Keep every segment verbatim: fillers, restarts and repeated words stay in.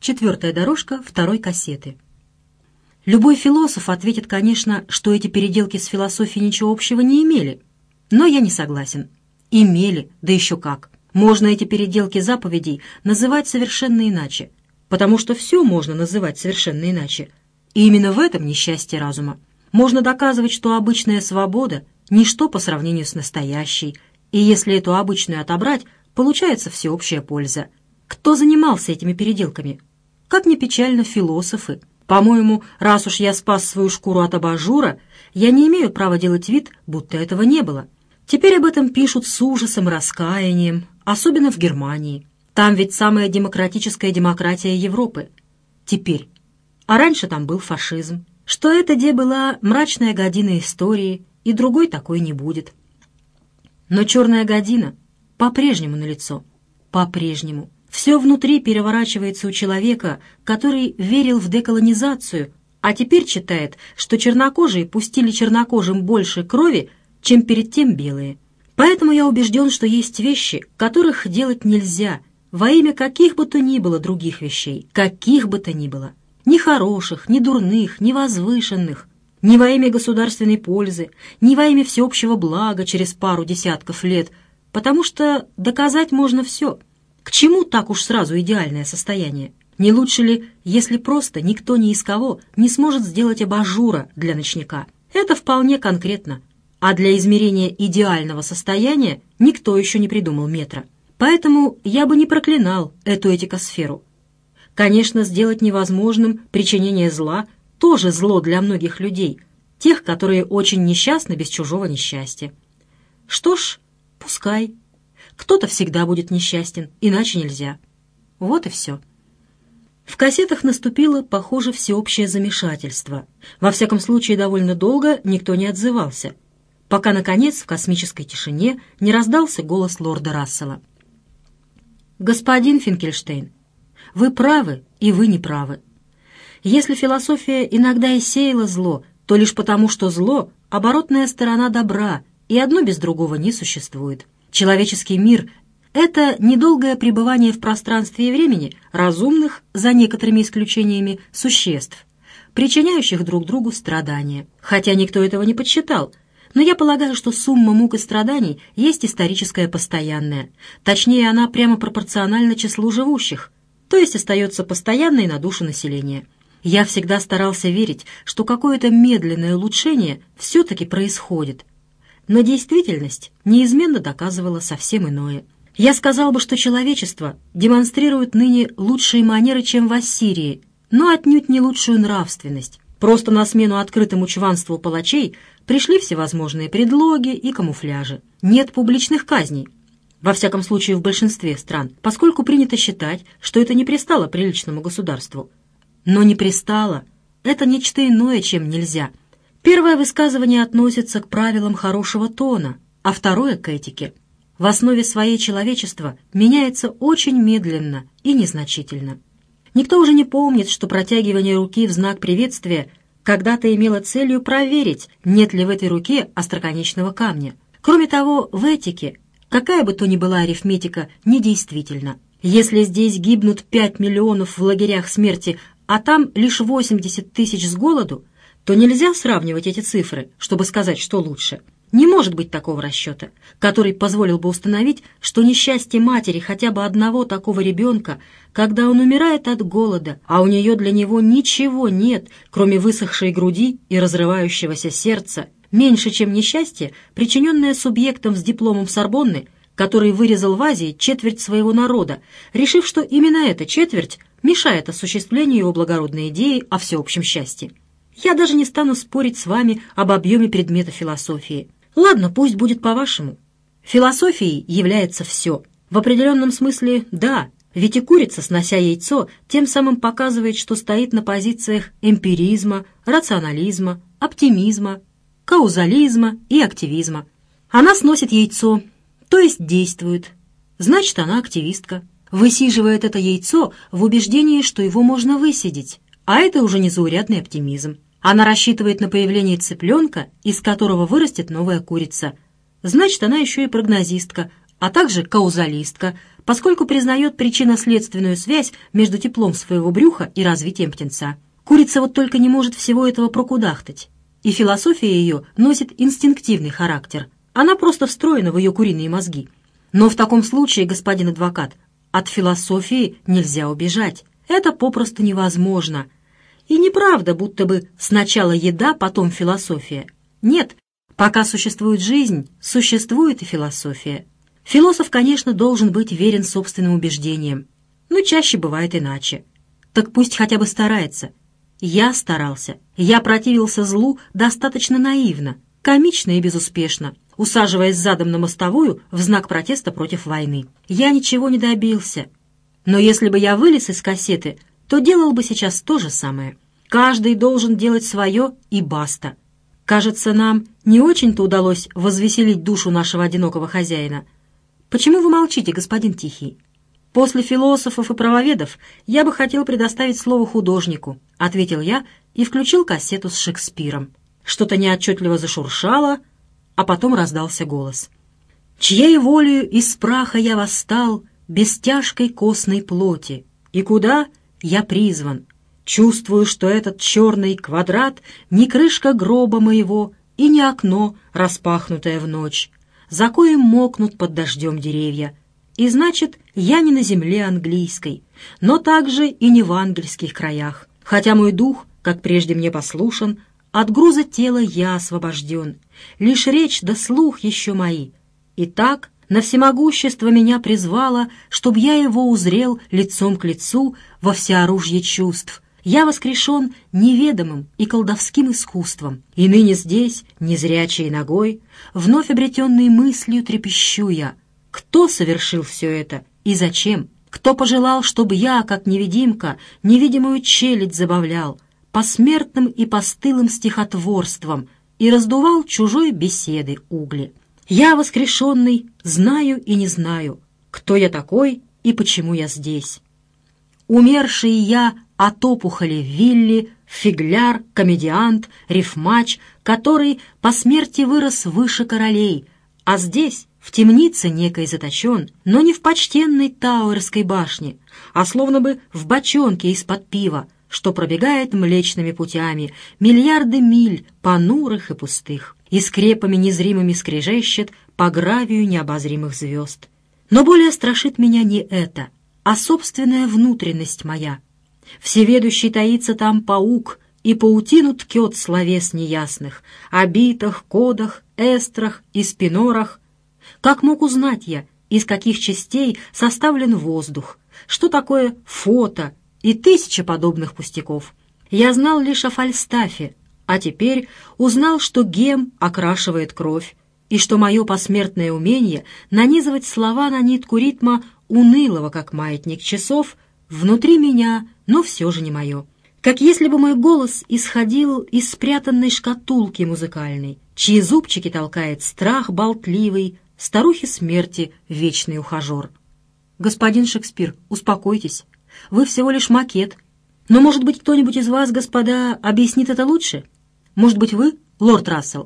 Четвертая дорожка второй кассеты. Любой философ ответит, конечно, что эти переделки с философией ничего общего не имели. Но я не согласен. Имели, да еще как. Можно эти переделки заповедей называть совершенно иначе, потому что все можно называть совершенно иначе. И именно в этом несчастье разума. Можно доказывать, что обычная свобода – ничто по сравнению с настоящей, и если эту обычную отобрать, получается всеобщая польза. Кто занимался этими переделками? Как ни печально, философы. По-моему, раз уж я спас свою шкуру от абажура, я не имею права делать вид, будто этого не было. Теперь об этом пишут с ужасом и раскаянием, особенно в Германии. Там ведь самая демократическая демократия Европы. Теперь. А раньше там был фашизм. Что это, де, была мрачная година истории, и другой такой не будет. Но черная година по-прежнему налицо. По-прежнему. Все внутри переворачивается у человека, который верил в деколонизацию, а теперь читает, что чернокожие пустили чернокожим больше крови, чем перед тем белые. Поэтому я убежден, что есть вещи, которых делать нельзя, во имя каких бы то ни было других вещей, каких бы то ни было. Ни хороших, ни дурных, ни возвышенных, ни во имя государственной пользы, ни во имя всеобщего блага через пару десятков лет, потому что доказать можно все. К чему так уж сразу идеальное состояние? Не лучше ли, если просто никто ни из кого не сможет сделать абажура для ночника? Это вполне конкретно. А для измерения идеального состояния никто еще не придумал метра. Поэтому я бы не проклинал эту этикосферу. Конечно, сделать невозможным причинение зла тоже зло для многих людей, тех, которые очень несчастны без чужого несчастья. Что ж, пускай. Кто-то всегда будет несчастен, иначе нельзя. Вот и все. В кассетах наступило, похоже, всеобщее замешательство. Во всяком случае, довольно долго никто не отзывался, пока, наконец, в космической тишине не раздался голос лорда Рассела. «Господин Финкельштейн, вы правы, и вы не правы. Если философия иногда и сеяла зло, то лишь потому, что зло — оборотная сторона добра, и одно без другого не существует. Человеческий мир — это недолгое пребывание в пространстве и времени разумных, за некоторыми исключениями, существ, причиняющих друг другу страдания. Хотя никто этого не подсчитал, но я полагаю, что сумма мук и страданий есть историческая постоянная. Точнее, она прямо пропорциональна числу живущих, то есть остается постоянной на душу населения. Я всегда старался верить, что какое-то медленное улучшение все-таки происходит. Но действительность неизменно доказывала совсем иное. Я сказал бы, что человечество демонстрирует ныне лучшие манеры, чем в Ассирии, но отнюдь не лучшую нравственность. Просто на смену открытому чванству палачей пришли всевозможные предлоги и камуфляжи. Нет публичных казней, во всяком случае в большинстве стран, поскольку принято считать, что это не пристало приличному государству. Но не пристало — это нечто иное, чем нельзя. Первое высказывание относится к правилам хорошего тона, а второе — к этике. В основе своей человечество меняется очень медленно и незначительно. Никто уже не помнит, что протягивание руки в знак приветствия когда-то имело целью проверить, нет ли в этой руке остроконечного камня. Кроме того, в этике какая бы то ни была арифметика недействительна. Если здесь гибнут пять миллионов в лагерях смерти, а там лишь восемьдесят тысяч с голоду, то нельзя сравнивать эти цифры, чтобы сказать, что лучше. Не может быть такого расчета, который позволил бы установить, что несчастье матери хотя бы одного такого ребенка, когда он умирает от голода, а у нее для него ничего нет, кроме высохшей груди и разрывающегося сердца, меньше, чем несчастье, причиненное субъектом с дипломом Сорбонны, который вырезал в Азии четверть своего народа, решив, что именно эта четверть мешает осуществлению его благородной идеи о всеобщем счастье. Я даже не стану спорить с вами об объеме предмета философии. Ладно, пусть будет по-вашему. Философией является все. В определенном смысле да, ведь и курица, снося яйцо, тем самым показывает, что стоит на позициях эмпиризма, рационализма, оптимизма, каузализма и активизма. Она сносит яйцо, то есть действует. Значит, она активистка. Высиживает это яйцо в убеждении, что его можно высидеть. А это уже незаурядный оптимизм. Она рассчитывает на появление цыпленка, из которого вырастет новая курица. Значит, она еще и прогнозистка, а также каузалистка, поскольку признает причинно-следственную связь между теплом своего брюха и развитием птенца. Курица вот только не может всего этого прокудахтать, и философия ее носит инстинктивный характер. Она просто встроена в ее куриные мозги. Но в таком случае, господин адвокат, от философии нельзя убежать. Это попросту невозможно. И неправда, будто бы сначала еда, потом философия. Нет, пока существует жизнь, существует и философия. Философ, конечно, должен быть верен собственным убеждениям, но чаще бывает иначе. Так пусть хотя бы старается. Я старался. Я противился злу достаточно наивно, комично и безуспешно, усаживаясь задом на мостовую в знак протеста против войны. Я ничего не добился. Но если бы я вылез из кассеты, то делал бы сейчас то же самое. Каждый должен делать свое и баста. Кажется, нам не очень-то удалось возвеселить душу нашего одинокого хозяина. Почему вы молчите, господин Тихий? После философов и правоведов я бы хотел предоставить слово художнику, ответил я и включил кассету с Шекспиром. Что-то неотчетливо зашуршало, а потом раздался голос. «Чьей волею из праха я восстал, без тяжкой костной плоти, и куда я призван? Чувствую, что этот черный квадрат не крышка гроба моего и не окно, распахнутое в ночь, за коем мокнут под дождем деревья. И значит, я не на земле английской, но также и не в ангельских краях, хотя мой дух, как прежде мне послушен, от груза тела я освобожден, лишь речь да слух еще мои. Итак, на всемогущество меня призвало, чтоб я его узрел лицом к лицу во всеоружье чувств. Я воскрешен неведомым и колдовским искусством, и ныне здесь, незрячей ногой, вновь обретенной мыслью трепещу я. Кто совершил все это и зачем? Кто пожелал, чтобы я, как невидимка, невидимую челядь забавлял, посмертным и постылым стихотворством и раздувал чужой беседы угли? Я, воскрешенный, знаю и не знаю, кто я такой и почему я здесь. Умерший я от опухоли Вилли, фигляр, комедиант, рифмач, который по смерти вырос выше королей, а здесь в темнице некой заточен, но не в почтенной Тауэрской башне, а словно бы в бочонке из-под пива, что пробегает млечными путями миллиарды миль понурых и пустых, и скрепами незримыми скрежещет по гравию необозримых звезд. Но более страшит меня не это, а собственная внутренность моя. Всеведущий таится там паук, и паутину ткет словес неясных, о битах, кодах, эстрах и спинорах. Как мог узнать я, из каких частей составлен воздух, что такое фото и тысяча подобных пустяков? Я знал лишь о Фальстафе, а теперь узнал, что гем окрашивает кровь, и что мое посмертное умение нанизывать слова на нитку ритма унылого, как маятник часов, внутри меня, но все же не мое. Как если бы мой голос исходил из спрятанной шкатулки музыкальной, чьи зубчики толкает страх болтливый, старухи смерти вечный ухажер. Господин Шекспир, успокойтесь, вы всего лишь макет. Но, может быть, кто-нибудь из вас, господа, объяснит это лучше? Может быть, вы, лорд Рассел?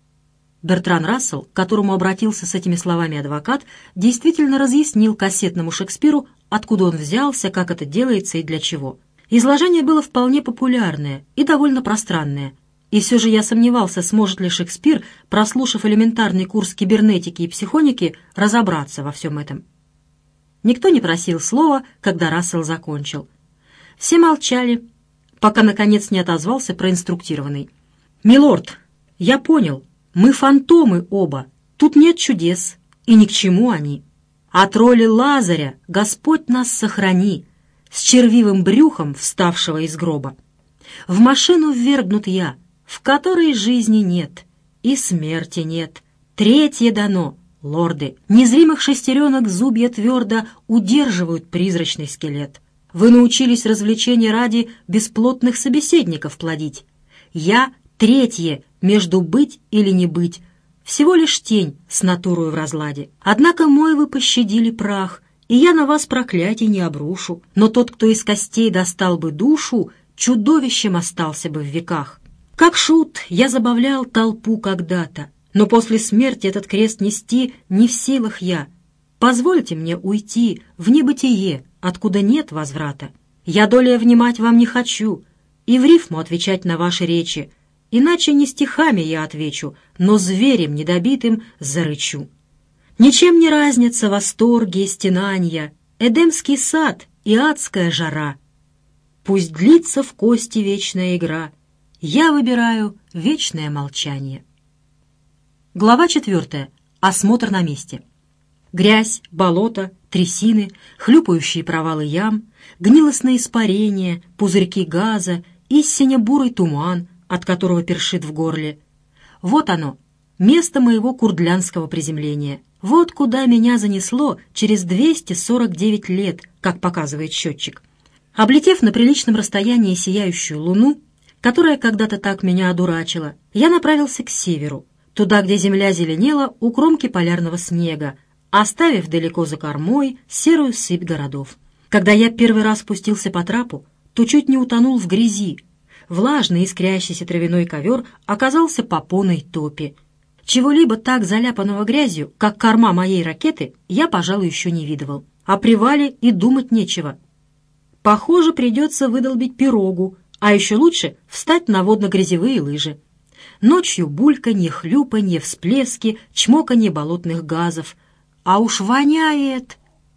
Бертран Рассел, к которому обратился с этими словами адвокат, действительно разъяснил кассетному Шекспиру, откуда он взялся, как это делается и для чего. Изложение было вполне популярное и довольно пространное. И все же я сомневался, сможет ли Шекспир, прослушав элементарный курс кибернетики и психоники, разобраться во всем этом. Никто не просил слова, когда Рассел закончил. Все молчали, пока, наконец, не отозвался проинструктированный. «Милорд, я понял, мы фантомы оба, тут нет чудес, и ни к чему они. От роли Лазаря Господь нас сохрани, с червивым брюхом вставшего из гроба. В машину ввергнут я, в которой жизни нет и смерти нет. Третье дано, лорды. Незримых шестеренок зубья твердо удерживают призрачный скелет. Вы научились развлечения ради бесплотных собеседников плодить. Я третье между быть или не быть, всего лишь тень с натурою в разладе. Однако мой вы пощадили прах, и я на вас проклятий не обрушу. Но тот, кто из костей достал бы душу, чудовищем остался бы в веках. Как шут я забавлял толпу когда-то, но после смерти этот крест нести не в силах я. Позвольте мне уйти в небытие, откуда нет возврата. Я долее внимать вам не хочу, и в рифму отвечать на ваши речи, иначе не стихами я отвечу, но зверем недобитым зарычу. Ничем не разнятся восторги и стенанья, Эдемский сад и адская жара. Пусть длится в кости вечная игра, я выбираю вечное молчание. Глава четвертая. Осмотр на месте. Грязь, болото, трясины, хлюпающие провалы ям, гнилостные испарения, пузырьки газа и сине-бурый туман, от которого першит в горле. Вот оно, место моего курдлянского приземления. Вот куда меня занесло через двести сорок девять лет, как показывает счетчик. Облетев на приличном расстоянии сияющую луну, которая когда-то так меня одурачила, я направился к северу, туда, где земля зеленела у кромки полярного снега, оставив далеко за кормой серую сыпь городов. Когда я первый раз спустился по трапу, то чуть не утонул в грязи. Влажный искрящийся травяной ковер оказался по полной топи. Чего-либо так заляпанного грязью, как корма моей ракеты, я, пожалуй, еще не видывал. О привале и думать нечего. Похоже, придется выдолбить пирогу, а еще лучше встать на водно-грязевые лыжи. Ночью бульканье, хлюпанье, всплески, чмоканье болотных газов. А уж воняет!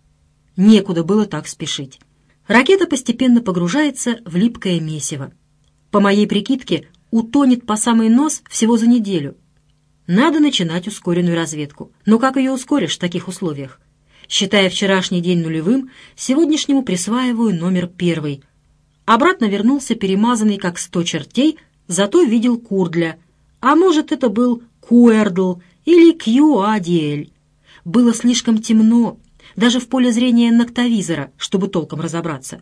Некуда было так спешить. Ракета постепенно погружается в липкое месиво. По моей прикидке, утонет по самый нос всего за неделю. Надо начинать ускоренную разведку. Но как ее ускоришь в таких условиях? Считая вчерашний день нулевым, сегодняшнему присваиваю номер первый. Обратно вернулся перемазанный как сто чертей, зато видел Курдля. А может, это был Куэрдл или Кью-Адиэль. Было слишком темно, даже в поле зрения ноктовизора, чтобы толком разобраться.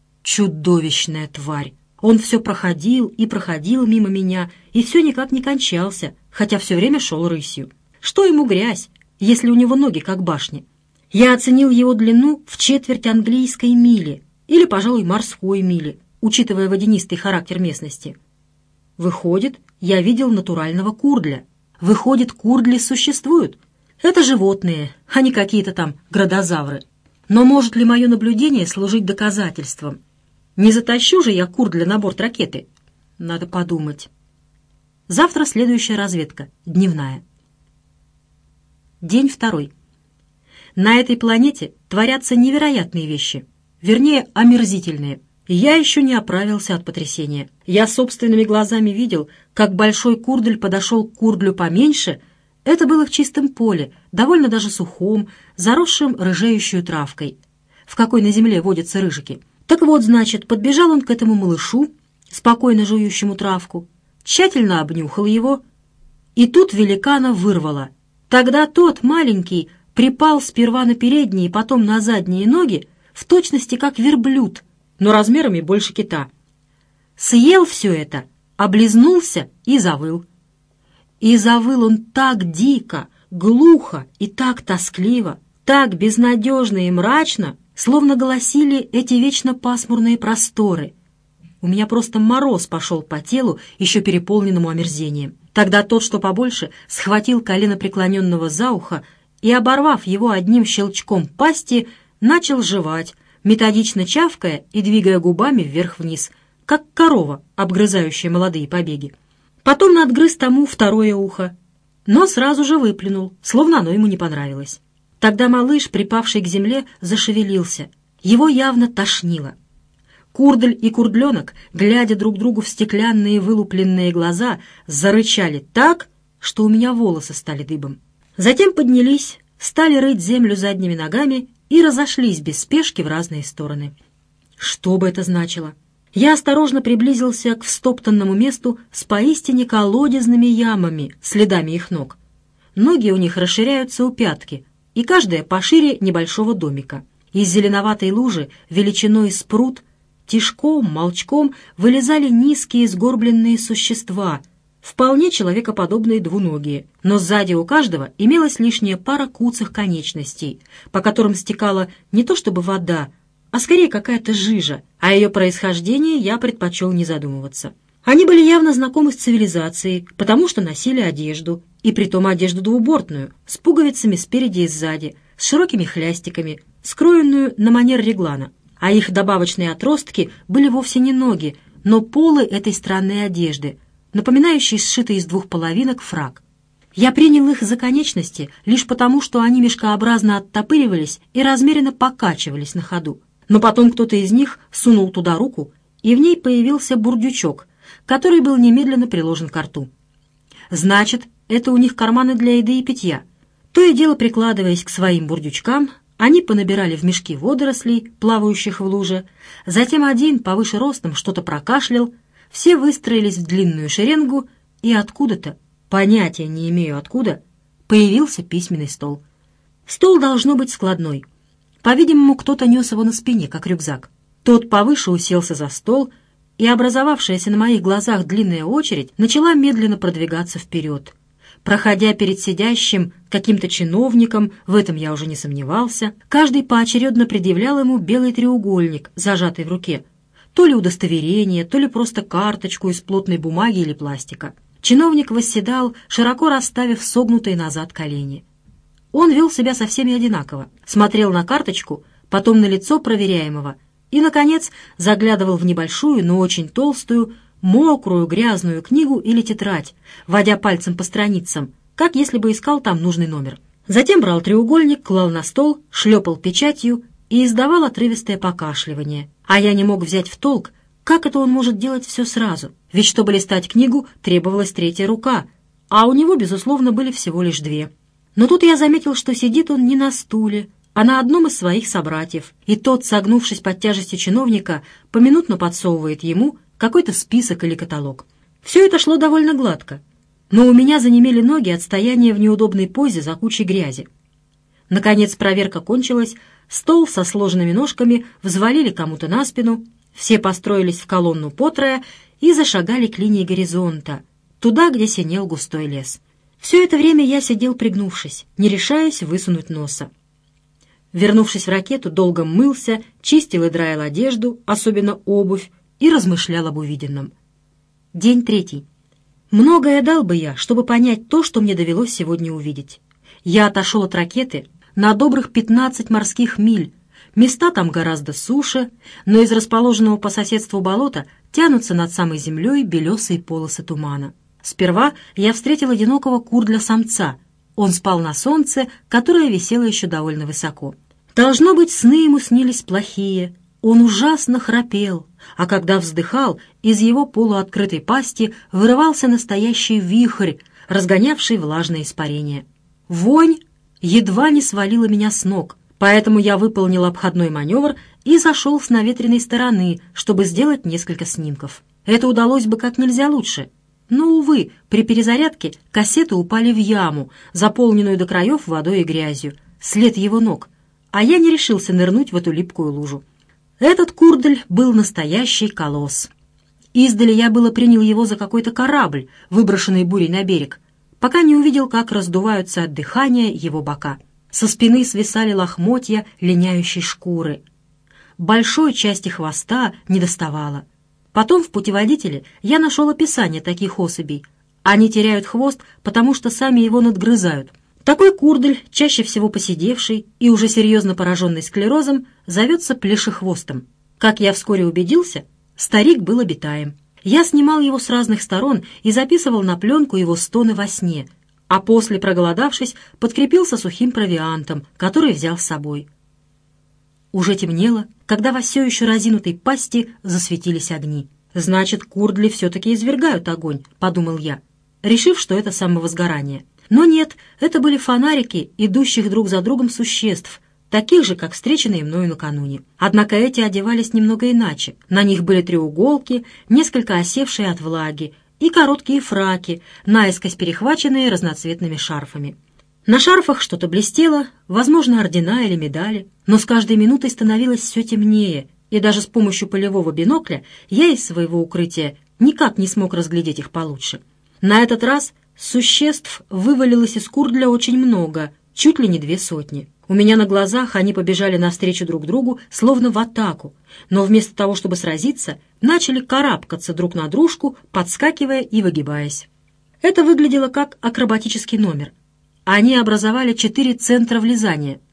Чудовищная тварь! Он все проходил и проходил мимо меня, и все никак не кончался, хотя все время шел рысью. Что ему грязь, если у него ноги как башни? Я оценил его длину в четверть английской мили, или, пожалуй, морской мили, учитывая водянистый характер местности. Выходит, я видел натурального курдля. Выходит, курдли существуют. Это животные, а не какие-то там градозавры. Но может ли мое наблюдение служить доказательством? Не затащу же я курдля на борт ракеты? Надо подумать. Завтра следующая разведка, дневная. День второй. На этой планете творятся невероятные вещи, вернее, омерзительные. Я еще не оправился от потрясения. Я собственными глазами видел, как большой курдль подошел к курдлю поменьше. Это было в чистом поле, довольно даже сухом, заросшим рыжеющую травкой, в какой на земле водятся рыжики. Так вот, значит, подбежал он к этому малышу, спокойно жующему травку, тщательно обнюхал его, и тут великана вырвало. Тогда тот, маленький, припал сперва на передние, потом на задние ноги, в точности как верблюд, но размерами больше кита. Съел все это, облизнулся и завыл. И завыл он так дико, глухо и так тоскливо, так безнадежно и мрачно, словно голосили эти вечно пасмурные просторы. У меня просто мороз пошел по телу, еще переполненному омерзением. Тогда тот, что побольше, схватил колено преклоненного за ухо и, оборвав его одним щелчком пасти, начал жевать, методично чавкая и двигая губами вверх-вниз, как корова, обгрызающая молодые побеги. Потом надгрыз тому второе ухо, но сразу же выплюнул, словно оно ему не понравилось. Тогда малыш, припавший к земле, зашевелился. Его явно тошнило. Курдль и курдленок, глядя друг другу в стеклянные вылупленные глаза, зарычали так, что у меня волосы стали дыбом. Затем поднялись, стали рыть землю задними ногами и разошлись без спешки в разные стороны. Что бы это значило? Я осторожно приблизился к встоптанному месту с поистине колодезными ямами, следами их ног. Ноги у них расширяются у пятки, и каждая пошире небольшого домика. Из зеленоватой лужи величиной с пруд тишком, молчком вылезали низкие сгорбленные существа, вполне человекоподобные двуногие, но сзади у каждого имелась лишняя пара куцых конечностей, по которым стекала не то чтобы вода, а скорее какая-то жижа, о ее происхождении я предпочел не задумываться. Они были явно знакомы с цивилизацией, потому что носили одежду, и притом одежду двубортную, с пуговицами спереди и сзади, с широкими хлястиками, скроенную на манер реглана, а их добавочные отростки были вовсе не ноги, но полы этой странной одежды, напоминающей сшитый из двух половинок фрак. Я принял их за конечности лишь потому, что они мешкообразно оттопыривались и размеренно покачивались на ходу. Но потом кто-то из них сунул туда руку, и в ней появился бурдючок, который был немедленно приложен к рту. Значит, это у них карманы для еды и питья. То и дело, прикладываясь к своим бурдючкам, они понабирали в мешки водорослей, плавающих в луже, затем один, повыше ростом, что-то прокашлял, все выстроились в длинную шеренгу, и откуда-то, понятия не имею откуда, появился письменный стол. Стол должно быть складной. По-видимому, кто-то нес его на спине, как рюкзак. Тот повыше уселся за стол, и образовавшаяся на моих глазах длинная очередь начала медленно продвигаться вперед. Проходя перед сидящим каким-то чиновником, в этом я уже не сомневался, каждый поочередно предъявлял ему белый треугольник, зажатый в руке. То ли удостоверение, то ли просто карточку из плотной бумаги или пластика. Чиновник восседал, широко расставив согнутые назад колени. Он вел себя со всеми одинаково, смотрел на карточку, потом на лицо проверяемого и, наконец, заглядывал в небольшую, но очень толстую, мокрую, грязную книгу или тетрадь, водя пальцем по страницам, как если бы искал там нужный номер. Затем брал треугольник, клал на стол, шлепал печатью и издавал отрывистое покашливание. А я не мог взять в толк, как это он может делать все сразу, ведь чтобы листать книгу, требовалась третья рука, а у него, безусловно, были всего лишь две. Но тут я заметил, что сидит он не на стуле, а на одном из своих собратьев, и тот, согнувшись под тяжестью чиновника, поминутно подсовывает ему какой-то список или каталог. Все это шло довольно гладко, но у меня занемели ноги от стояния в неудобной позе за кучей грязи. Наконец проверка кончилась, стол со сложенными ножками взвалили кому-то на спину, все построились в колонну потрое и зашагали к линии горизонта, туда, где синел густой лес. Все это время я сидел пригнувшись, не решаясь высунуть носа. Вернувшись в ракету, долго мылся, чистил и драил одежду, особенно обувь, и размышлял об увиденном. День третий. Многое дал бы я, чтобы понять то, что мне довелось сегодня увидеть. Я отошел от ракеты на добрых пятнадцать морских миль. Места там гораздо суше, но из расположенного по соседству болота тянутся над самой землей белесые полосы тумана. Сперва я встретил одинокого курдля-самца. Он спал на солнце, которое висело еще довольно высоко. Должно быть, сны ему снились плохие. Он ужасно храпел, а когда вздыхал, из его полуоткрытой пасти вырывался настоящий вихрь, разгонявший влажное испарение. Вонь едва не свалила меня с ног, поэтому я выполнил обходной маневр и зашел с наветренной стороны, чтобы сделать несколько снимков. Это удалось бы как нельзя лучше. Но, увы, при перезарядке кассеты упали в яму, заполненную до краев водой и грязью, след его ног, а я не решился нырнуть в эту липкую лужу. Этот курдль был настоящий колосс. Издали я было принял его за какой-то корабль, выброшенный бурей на берег, пока не увидел, как раздуваются от дыхания его бока. Со спины свисали лохмотья линяющей шкуры. Большой части хвоста не доставало. Потом в путеводителе я нашел описание таких особей. Они теряют хвост, потому что сами его надгрызают. Такой курдль, чаще всего поседевший и уже серьезно пораженный склерозом, зовется плешехвостом. Как я вскоре убедился, старик был обитаем. Я снимал его с разных сторон и записывал на пленку его стоны во сне, а после, проголодавшись, подкрепился сухим провиантом, который взял с собой. Уже темнело, когда во все еще разинутой пасти засветились огни. «Значит, курдли все-таки извергают огонь», — подумал я, решив, что это самовозгорание. Но нет, это были фонарики, идущих друг за другом существ, таких же, как встреченные мною накануне. Однако эти одевались немного иначе. На них были треуголки, несколько осевшие от влаги, и короткие фраки, наискось перехваченные разноцветными шарфами. На шарфах что-то блестело, возможно, ордена или медали, но с каждой минутой становилось все темнее, и даже с помощью полевого бинокля я из своего укрытия никак не смог разглядеть их получше. На этот раз существ вывалилось из курдля очень много, чуть ли не две сотни. У меня на глазах они побежали навстречу друг другу, словно в атаку, но вместо того, чтобы сразиться, начали карабкаться друг на дружку, подскакивая и выгибаясь. Это выглядело как акробатический номер. Они образовали четыре центра влезания,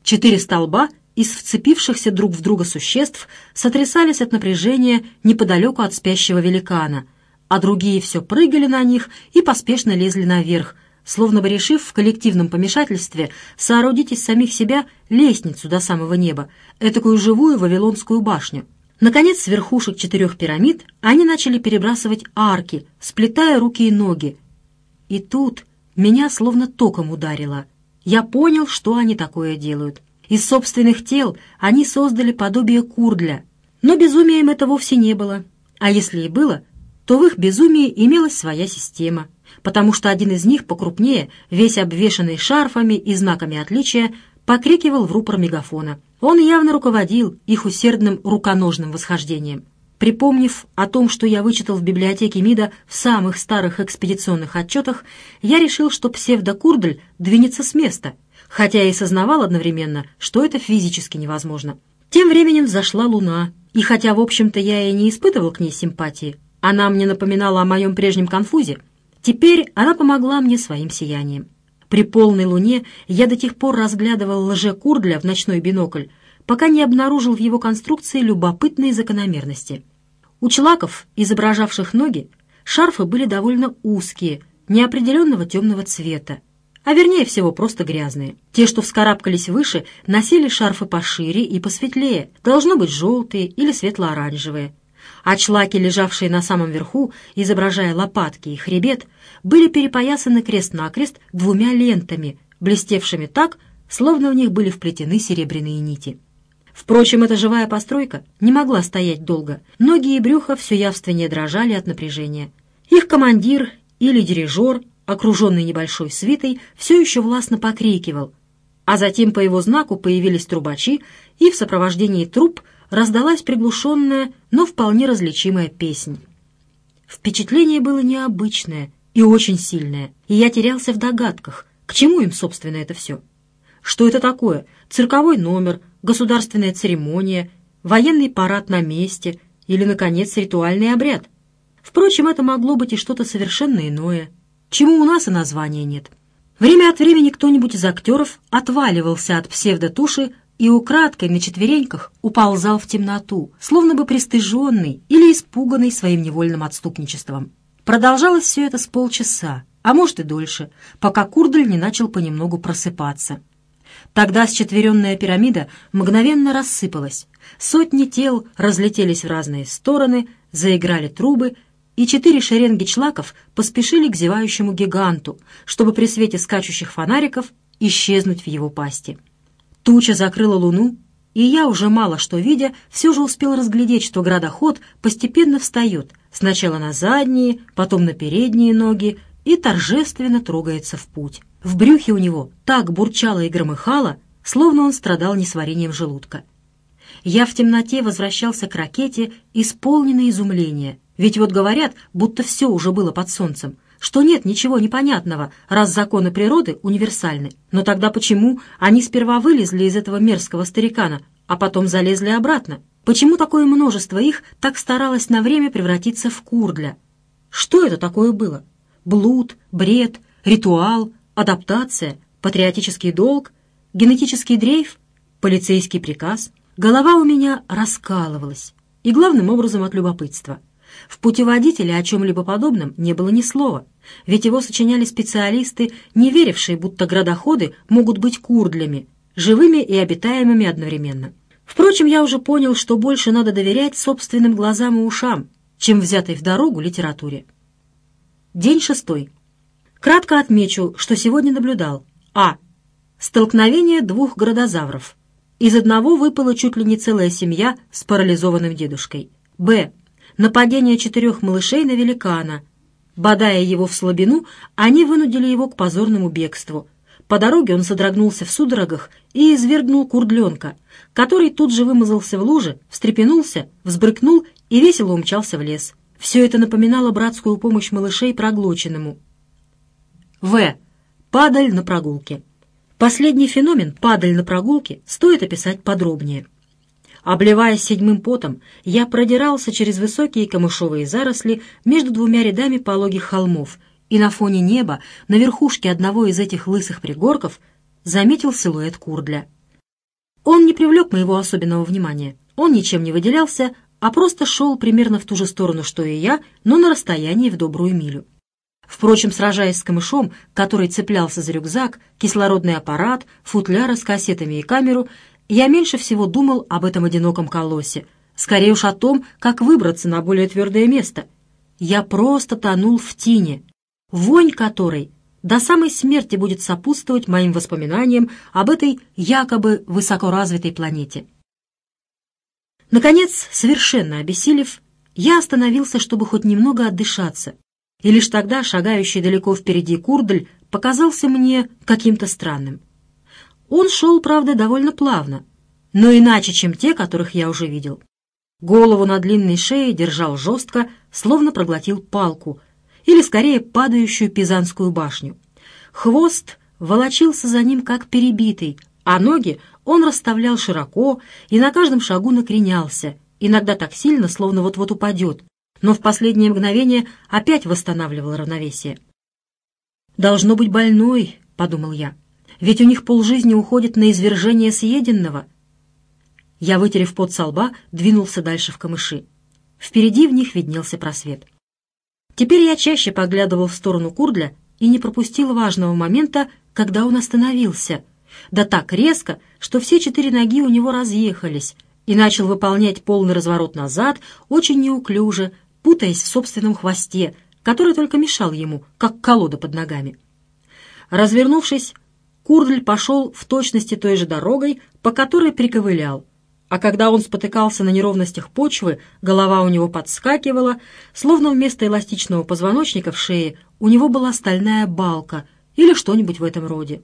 Четыре столба из вцепившихся друг в друга существ сотрясались от напряжения неподалеку от спящего великана, а другие все прыгали на них и поспешно лезли наверх, словно бы решив в коллективном помешательстве соорудить из самих себя лестницу до самого неба, этакую живую Вавилонскую башню. Наконец, с верхушек четырех пирамид они начали перебрасывать арки, сплетая руки и ноги. И тут меня словно током ударило. Я понял, что они такое делают. Из собственных тел они создали подобие курдля. Но безумием это вовсе не было. А если и было, то в их безумии имелась своя система, потому что один из них, покрупнее, весь обвешанный шарфами и знаками отличия, покрикивал в рупор мегафона. Он явно руководил их усердным руконожным восхождением. Припомнив о том, что я вычитал в библиотеке МИДа в самых старых экспедиционных отчетах, я решил, что псевдокурдль двинется с места, хотя и сознавал одновременно, что это физически невозможно. Тем временем взошла луна, и хотя, в общем-то, я и не испытывал к ней симпатии, она мне напоминала о моем прежнем конфузе, теперь она помогла мне своим сиянием. При полной луне я до тех пор разглядывал лже-курдля в ночной бинокль, пока не обнаружил в его конструкции любопытные закономерности. У члаков, изображавших ноги, шарфы были довольно узкие, неопределенного темного цвета, а вернее всего просто грязные. Те, что вскарабкались выше, носили шарфы пошире и посветлее, должно быть желтые или светло-оранжевые. А члаки, лежавшие на самом верху, изображая лопатки и хребет, были перепоясаны крест-накрест двумя лентами, блестевшими так, словно в них были вплетены серебряные нити. Впрочем, эта живая постройка не могла стоять долго. Ноги и брюхо все явственнее дрожали от напряжения. Их командир или дирижер, окруженный небольшой свитой, все еще властно покрикивал, а затем по его знаку появились трубачи, и в сопровождении труб раздалась приглушенная, но вполне различимая песнь. Впечатление было необычное и очень сильное, и я терялся в догадках, к чему им, собственно, это все. Что это такое? Цирковой номер, государственная церемония, военный парад на месте или, наконец, ритуальный обряд? Впрочем, это могло быть и что-то совершенно иное, чему у нас и названия нет. Время от времени кто-нибудь из актеров отваливался от псевдотуши и украдкой на четвереньках уползал в темноту, словно бы пристыженный или испуганный своим невольным отступничеством. Продолжалось все это с полчаса, а может и дольше, пока курдль не начал понемногу просыпаться. Тогда счетверенная пирамида мгновенно рассыпалась, сотни тел разлетелись в разные стороны, заиграли трубы, и четыре шеренги члаков поспешили к зевающему гиганту, чтобы при свете скачущих фонариков исчезнуть в его пасти. Туча закрыла луну, и я, уже мало что видя, все же успел разглядеть, что градоход постепенно встает, сначала на задние, потом на передние ноги, и торжественно трогается в путь. В брюхе у него так бурчало и громыхало, словно он страдал несварением желудка. Я в темноте возвращался к ракете, исполненный изумления, ведь вот говорят, будто все уже было под солнцем, что нет ничего непонятного, раз законы природы универсальны. Но тогда почему они сперва вылезли из этого мерзкого старикана, а потом залезли обратно? Почему такое множество их так старалось на время превратиться в курдля? Что это такое было? Блуд, бред, ритуал, адаптация, патриотический долг, генетический дрейф, полицейский приказ? Голова у меня раскалывалась, и главным образом от любопытства. В путеводителе о чем-либо подобном не было ни слова, ведь его сочиняли специалисты, не верившие, будто градоходы могут быть курдлями, живыми и обитаемыми одновременно. Впрочем, я уже понял, что больше надо доверять собственным глазам и ушам, чем взятой в дорогу литературе. День шестой. Кратко отмечу, что сегодня наблюдал. А. Столкновение двух градозавров. Из одного выпала чуть ли не целая семья с парализованным дедушкой. Б. Нападение четырех малышей на великана. Бодая его в слабину, они вынудили его к позорному бегству. По дороге он содрогнулся в судорогах и извергнул курдленка, который тут же вымазался в луже, встрепенулся, взбрыкнул и весело умчался в лес. Все это напоминало братскую помощь малышей проглоченному. В. Падаль на прогулке. Последний феномен «падаль на прогулке» стоит описать подробнее. Обливаясь седьмым потом, я продирался через высокие камышовые заросли между двумя рядами пологих холмов, и на фоне неба, на верхушке одного из этих лысых пригорков, заметил силуэт курдля. Он не привлек моего особенного внимания. Он ничем не выделялся, а просто шел примерно в ту же сторону, что и я, но на расстоянии в добрую милю. Впрочем, сражаясь с камышом, который цеплялся за рюкзак, кислородный аппарат, футляры с кассетами и камеру, я меньше всего думал об этом одиноком колоссе, скорее уж о том, как выбраться на более твердое место. Я просто тонул в тине, вонь которой до самой смерти будет сопутствовать моим воспоминаниям об этой якобы высокоразвитой планете. Наконец, совершенно обессилев, я остановился, чтобы хоть немного отдышаться, и лишь тогда шагающий далеко впереди Курдль показался мне каким-то странным. Он шел, правда, довольно плавно, но иначе, чем те, которых я уже видел. Голову на длинной шее держал жестко, словно проглотил палку, или, скорее, падающую Пизанскую башню. Хвост волочился за ним, как перебитый, а ноги он расставлял широко и на каждом шагу накренялся, иногда так сильно, словно вот-вот упадет, но в последнее мгновение опять восстанавливал равновесие. «Должно быть больной», — подумал я, — «ведь у них полжизни уходит на извержение съеденного». Я, вытерев пот со лба, двинулся дальше в камыши. Впереди в них виднелся просвет. Теперь я чаще поглядывал в сторону Курдля и не пропустил важного момента, когда он остановился, да так резко, что все четыре ноги у него разъехались, и начал выполнять полный разворот назад, очень неуклюже, путаясь в собственном хвосте, который только мешал ему, как колода под ногами. Развернувшись, Курдль пошел в точности той же дорогой, по которой приковылял, а когда он спотыкался на неровностях почвы, голова у него подскакивала, словно вместо эластичного позвоночника в шее у него была стальная балка или что-нибудь в этом роде.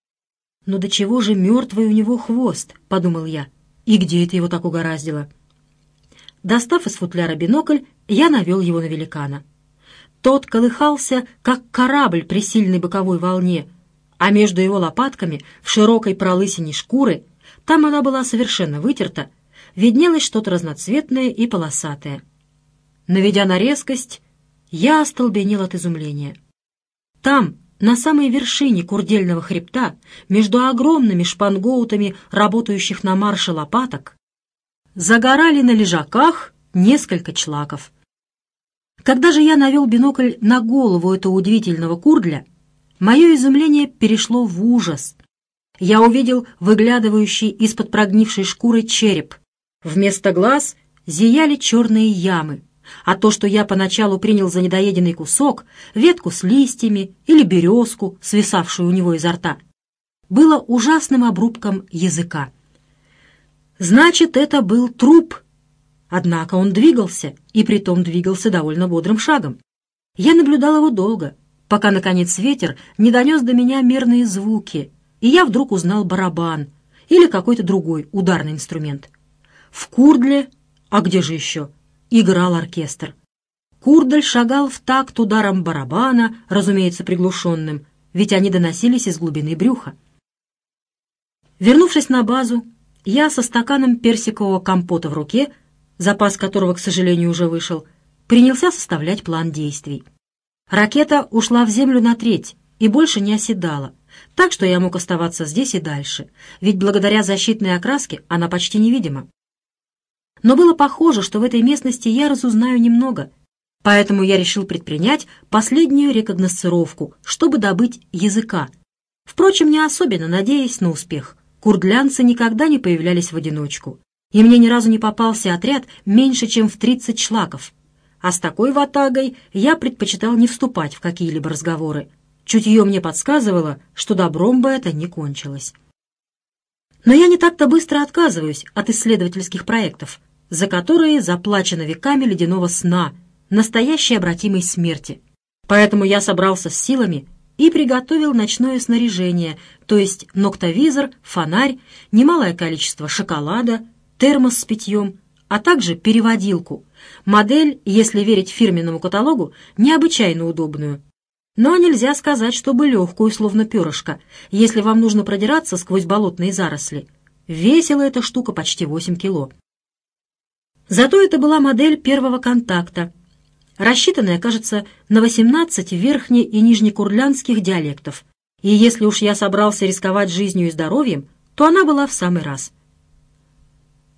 «Но до чего же мертвый у него хвост?» — подумал я. «И где это его так угораздило?» Достав из футляра бинокль, я навел его на великана. Тот колыхался, как корабль при сильной боковой волне, а между его лопатками, в широкой пролысине шкуры, там она была совершенно вытерта, виднелось что-то разноцветное и полосатое. Наведя на резкость, я остолбенел от изумления. Там, на самой вершине курдельного хребта, между огромными шпангоутами, работающих на марше лопаток, загорали на лежаках несколько члаков. Когда же я навел бинокль на голову этого удивительного Курдля, мое изумление перешло в ужас. Я увидел выглядывающий из-под прогнившей шкуры череп. Вместо глаз зияли черные ямы, а то, что я поначалу принял за недоеденный кусок, ветку с листьями или березку, свисавшую у него изо рта, было ужасным обрубком языка. Значит, это был труп. Однако он двигался, и притом двигался довольно бодрым шагом. Я наблюдал его долго, пока, наконец, ветер не донес до меня мерные звуки, и я вдруг узнал барабан или какой-то другой ударный инструмент. В Курдле, а где же еще, играл оркестр. Курдль шагал в такт ударом барабана, разумеется, приглушенным, ведь они доносились из глубины брюха. Вернувшись на базу, я со стаканом персикового компота в руке, запас которого, к сожалению, уже вышел, принялся составлять план действий. Ракета ушла в землю на треть и больше не оседала, так что я мог оставаться здесь и дальше, ведь благодаря защитной окраске она почти невидима. Но было похоже, что в этой местности я разузнаю немного, поэтому я решил предпринять последнюю рекогносцировку, чтобы добыть языка. Впрочем, не особенно надеясь на успех. Курдлянцы никогда не появлялись в одиночку, и мне ни разу не попался отряд меньше, чем в тридцать шлаков. А с такой ватагой я предпочитал не вступать в какие-либо разговоры. Чутье мне подсказывало, что добром бы это не кончилось. Но я не так-то быстро отказываюсь от исследовательских проектов, за которые заплачено веками ледяного сна, настоящей обратимой смерти. Поэтому я собрался с силами и приготовил ночное снаряжение, то есть ноктовизор, фонарь, немалое количество шоколада, термос с питьем, а также переводилку. Модель, если верить фирменному каталогу, необычайно удобную. Но нельзя сказать, чтобы легкую, словно перышко, если вам нужно продираться сквозь болотные заросли. Весила эта штука почти восемь кило. Зато это была модель первого контакта, рассчитанная, кажется, на восемнадцать верхне- и нижнекурдлянских диалектов. И если уж я собрался рисковать жизнью и здоровьем, то она была в самый раз.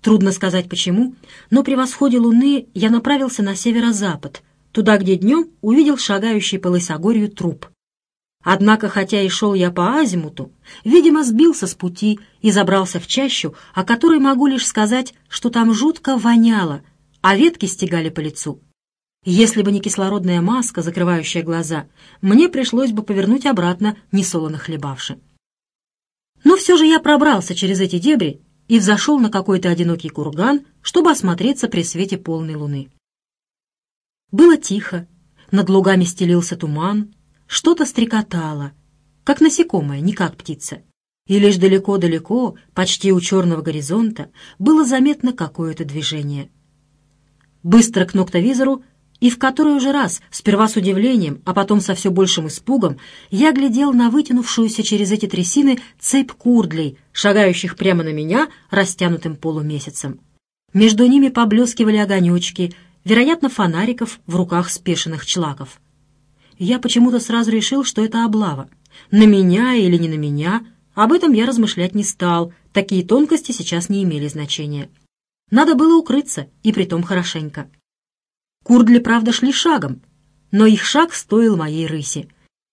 Трудно сказать почему, но при восходе луны я направился на северо-запад, туда, где днем увидел шагающий по лысогорью труп. Однако, хотя и шел я по азимуту, видимо, сбился с пути и забрался в чащу, о которой могу лишь сказать, что там жутко воняло, а ветки стегали по лицу. Если бы не кислородная маска, закрывающая глаза, мне пришлось бы повернуть обратно, несолоно хлебавши. Но все же я пробрался через эти дебри и взошел на какой-то одинокий курган, чтобы осмотреться при свете полной луны. Было тихо, над лугами стелился туман, что-то стрекотало, как насекомое, не как птица, и лишь далеко-далеко, почти у черного горизонта, было заметно какое-то движение. Быстро к ноктовизору, и в который уже раз, сперва с удивлением, а потом со все большим испугом, я глядел на вытянувшуюся через эти трясины цепь курдлей, шагающих прямо на меня растянутым полумесяцем. Между ними поблескивали огонечки, вероятно, фонариков в руках спешенных члаков. Я почему-то сразу решил, что это облава. На меня или не на меня, об этом я размышлять не стал, такие тонкости сейчас не имели значения. Надо было укрыться, и притом хорошенько. Курдли, правда, шли шагом, но их шаг стоил моей рыси.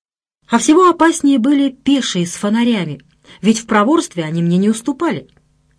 А всего опаснее были пешие с фонарями, ведь в проворстве они мне не уступали.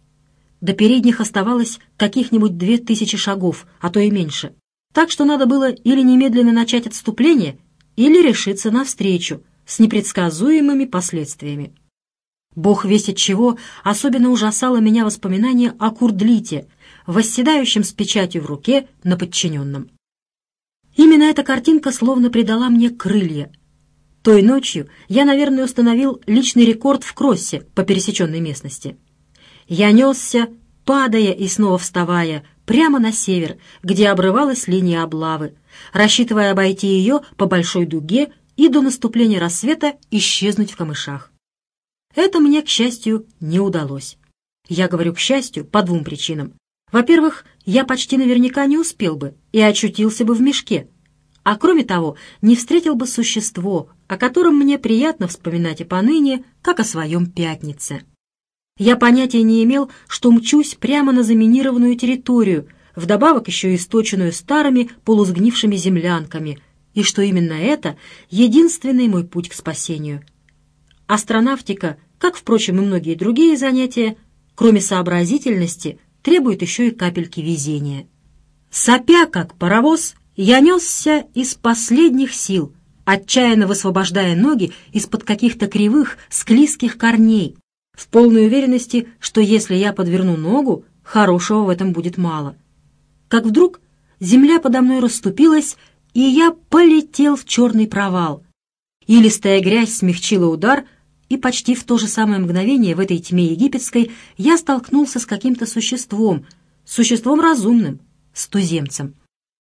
До передних оставалось каких-нибудь две тысячи шагов, а то и меньше, так что надо было или немедленно начать отступление, или решиться навстречу с непредсказуемыми последствиями. Бог весть от чего, особенно ужасало меня воспоминание о Курдлите, восседающем с печатью в руке на подчиненном. Именно эта картинка словно придала мне крылья. Той ночью я, наверное, установил личный рекорд в кроссе по пересеченной местности. Я несся, падая и снова вставая, прямо на север, где обрывалась линия облавы, рассчитывая обойти ее по большой дуге и до наступления рассвета исчезнуть в камышах. Это мне, к счастью, не удалось. Я говорю «к счастью» по двум причинам. Во-первых, я почти наверняка не успел бы и очутился бы в мешке, а кроме того, не встретил бы существо, о котором мне приятно вспоминать и поныне, как о своем пятнице. Я понятия не имел, что мчусь прямо на заминированную территорию, вдобавок еще источенную старыми полусгнившими землянками, и что именно это единственный мой путь к спасению. Астронавтика, как, впрочем, и многие другие занятия, кроме сообразительности, требует еще и капельки везения. Сопя, как паровоз, я несся из последних сил, отчаянно высвобождая ноги из-под каких-то кривых, склизких корней, в полной уверенности, что если я подверну ногу, хорошего в этом будет мало. Как вдруг земля подо мной расступилась, и я полетел в черный провал. Илистая грязь смягчила удар, и почти в то же самое мгновение в этой тьме египетской я столкнулся с каким-то существом, существом разумным, с туземцем.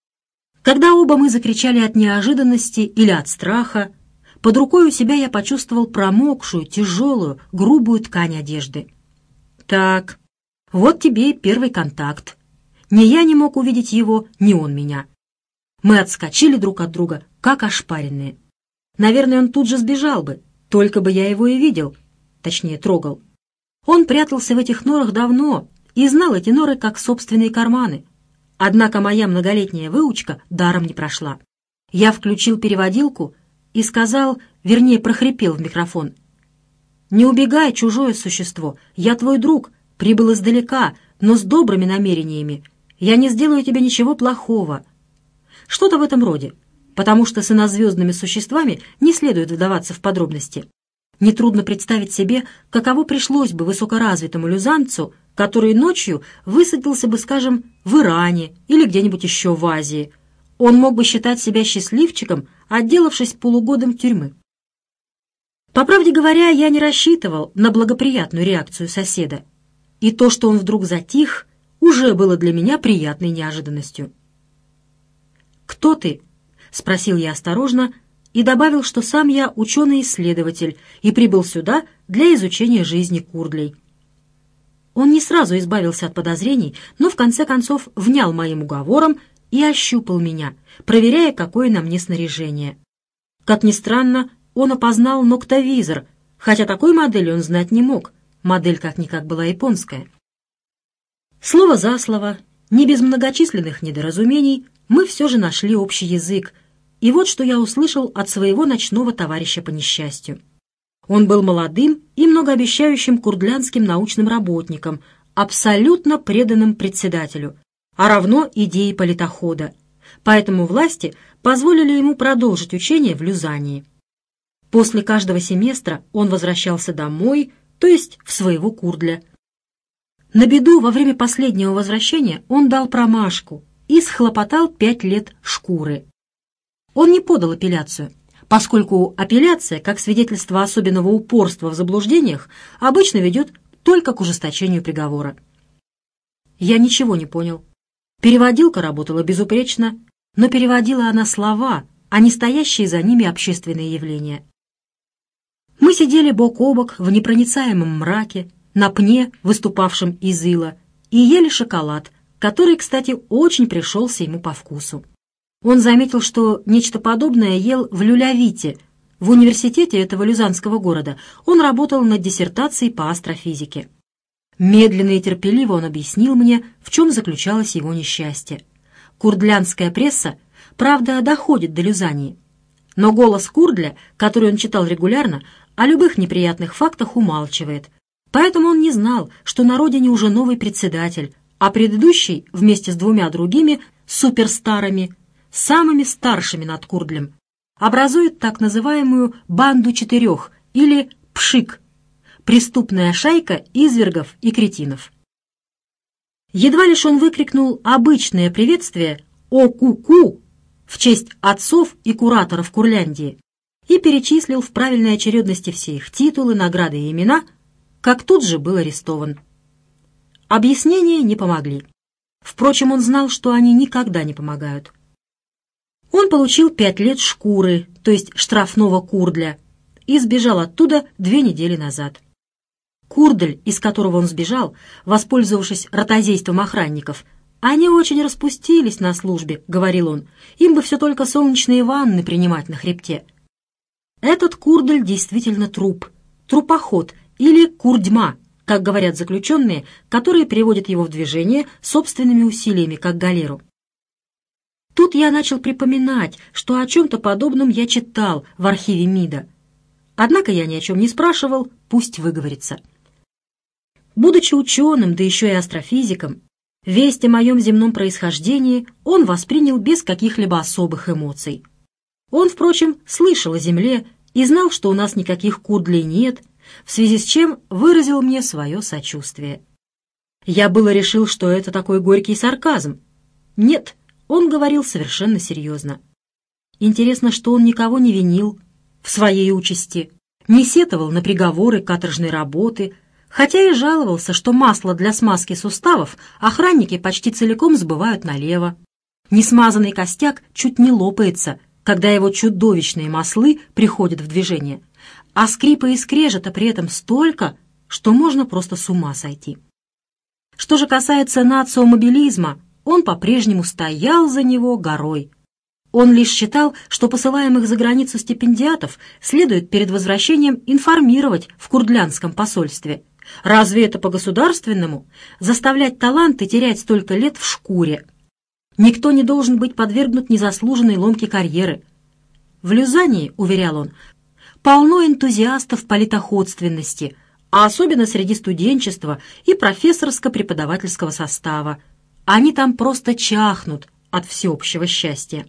Когда оба мы закричали от неожиданности или от страха, под рукой у себя я почувствовал промокшую, тяжелую, грубую ткань одежды. Так, вот тебе и первый контакт. Ни я не мог увидеть его, ни он меня. Мы отскочили друг от друга, как ошпаренные. Наверное, он тут же сбежал бы, только бы я его и видел, точнее, трогал. Он прятался в этих норах давно и знал эти норы как собственные карманы. Однако моя многолетняя выучка даром не прошла. Я включил переводилку и сказал, вернее, прохрипел в микрофон: «Не убегай, чужое существо, я твой друг, прибыл издалека, но с добрыми намерениями. Я не сделаю тебе ничего плохого». Что-то в этом роде, потому что с инозвездными существами не следует вдаваться в подробности. Нетрудно представить себе, каково пришлось бы высокоразвитому люзанцу, который ночью высадился бы, скажем, в Иране или где-нибудь еще в Азии. Он мог бы считать себя счастливчиком, отделавшись полугодом тюрьмы. По правде говоря, я не рассчитывал на благоприятную реакцию соседа, и то, что он вдруг затих, уже было для меня приятной неожиданностью. «Кто ты?» — спросил я осторожно и добавил, что сам я ученый-исследователь и прибыл сюда для изучения жизни курдлей. Он не сразу избавился от подозрений, но в конце концов внял моим уговором и ощупал меня, проверяя, какое на мне снаряжение. Как ни странно, он опознал ноктовизор, хотя такой модели он знать не мог, модель как-никак была японская. Слово за слово, не без многочисленных недоразумений, мы все же нашли общий язык, и вот что я услышал от своего ночного товарища по несчастью. Он был молодым и многообещающим курдлянским научным работником, абсолютно преданным председателю, а равно идее политохода, поэтому власти позволили ему продолжить учение в Люзании. После каждого семестра он возвращался домой, то есть в своего Курдля. На беду во время последнего возвращения он дал промашку и схлопотал пять лет шкуры. Он не подал апелляцию, поскольку апелляция, как свидетельство особенного упорства в заблуждениях, обычно ведет только к ужесточению приговора. Я ничего не понял. Переводилка работала безупречно, но переводила она слова, а не стоящие за ними общественные явления. Мы сидели бок о бок в непроницаемом мраке, на пне, выступавшем из ила, и ели шоколад, который, кстати, очень пришелся ему по вкусу. Он заметил, что нечто подобное ел в Люлявите. В университете этого люзанского города он работал над диссертацией по астрофизике. Медленно и терпеливо он объяснил мне, в чем заключалось его несчастье. Курдлянская пресса, правда, доходит до Люзании. Но голос Курдля, который он читал регулярно, о любых неприятных фактах умалчивает. Поэтому он не знал, что на родине уже новый председатель, а предыдущий, вместе с двумя другими суперстарами, самыми старшими над Курдлем, образует так называемую «банду четырех» или «пшик» — преступная шайка извергов и кретинов. Едва лишь он выкрикнул обычное приветствие «О ку-ку» в честь отцов и кураторов Курляндии и перечислил в правильной очередности все их титулы, награды и имена, как тут же был арестован. Объяснения не помогли. Впрочем, он знал, что они никогда не помогают. Он получил пять лет шкуры, то есть штрафного Курдля, и сбежал оттуда две недели назад. Курдль, из которого он сбежал, воспользовавшись ротозейством охранников, «Они очень распустились на службе», — говорил он, «им бы все только солнечные ванны принимать на хребте». Этот Курдль действительно труп, трупоход или курдьма, как говорят заключенные, которые приводят его в движение собственными усилиями, как галеру. Тут я начал припоминать, что о чем-то подобном я читал в архиве МИДа. Однако я ни о чем не спрашивал, пусть выговорится. Будучи ученым, да еще и астрофизиком, весть о моем земном происхождении он воспринял без каких-либо особых эмоций. Он, впрочем, слышал о Земле и знал, что у нас никаких Курдлей нет, в связи с чем выразил мне свое сочувствие. Я было решил, что это такой горький сарказм. Нет, он говорил совершенно серьезно. Интересно, что он никого не винил в своей участи, не сетовал на приговоры каторжной работы, хотя и жаловался, что масло для смазки суставов охранники почти целиком сбывают налево. Несмазанный костяк чуть не лопается, когда его чудовищные маслы приходят в движение, а скрипа и скрежета при этом столько, что можно просто с ума сойти. Что же касается нациомобилизма, он по-прежнему стоял за него горой. Он лишь считал, что посылаемых за границу стипендиатов следует перед возвращением информировать в курдлянском посольстве. Разве это по-государственному заставлять таланты терять столько лет в шкуре? Никто не должен быть подвергнут незаслуженной ломке карьеры. В Люзании, уверял он, полно энтузиастов политоходственности, а особенно среди студенчества и профессорско-преподавательского состава. Они там просто чахнут от всеобщего счастья.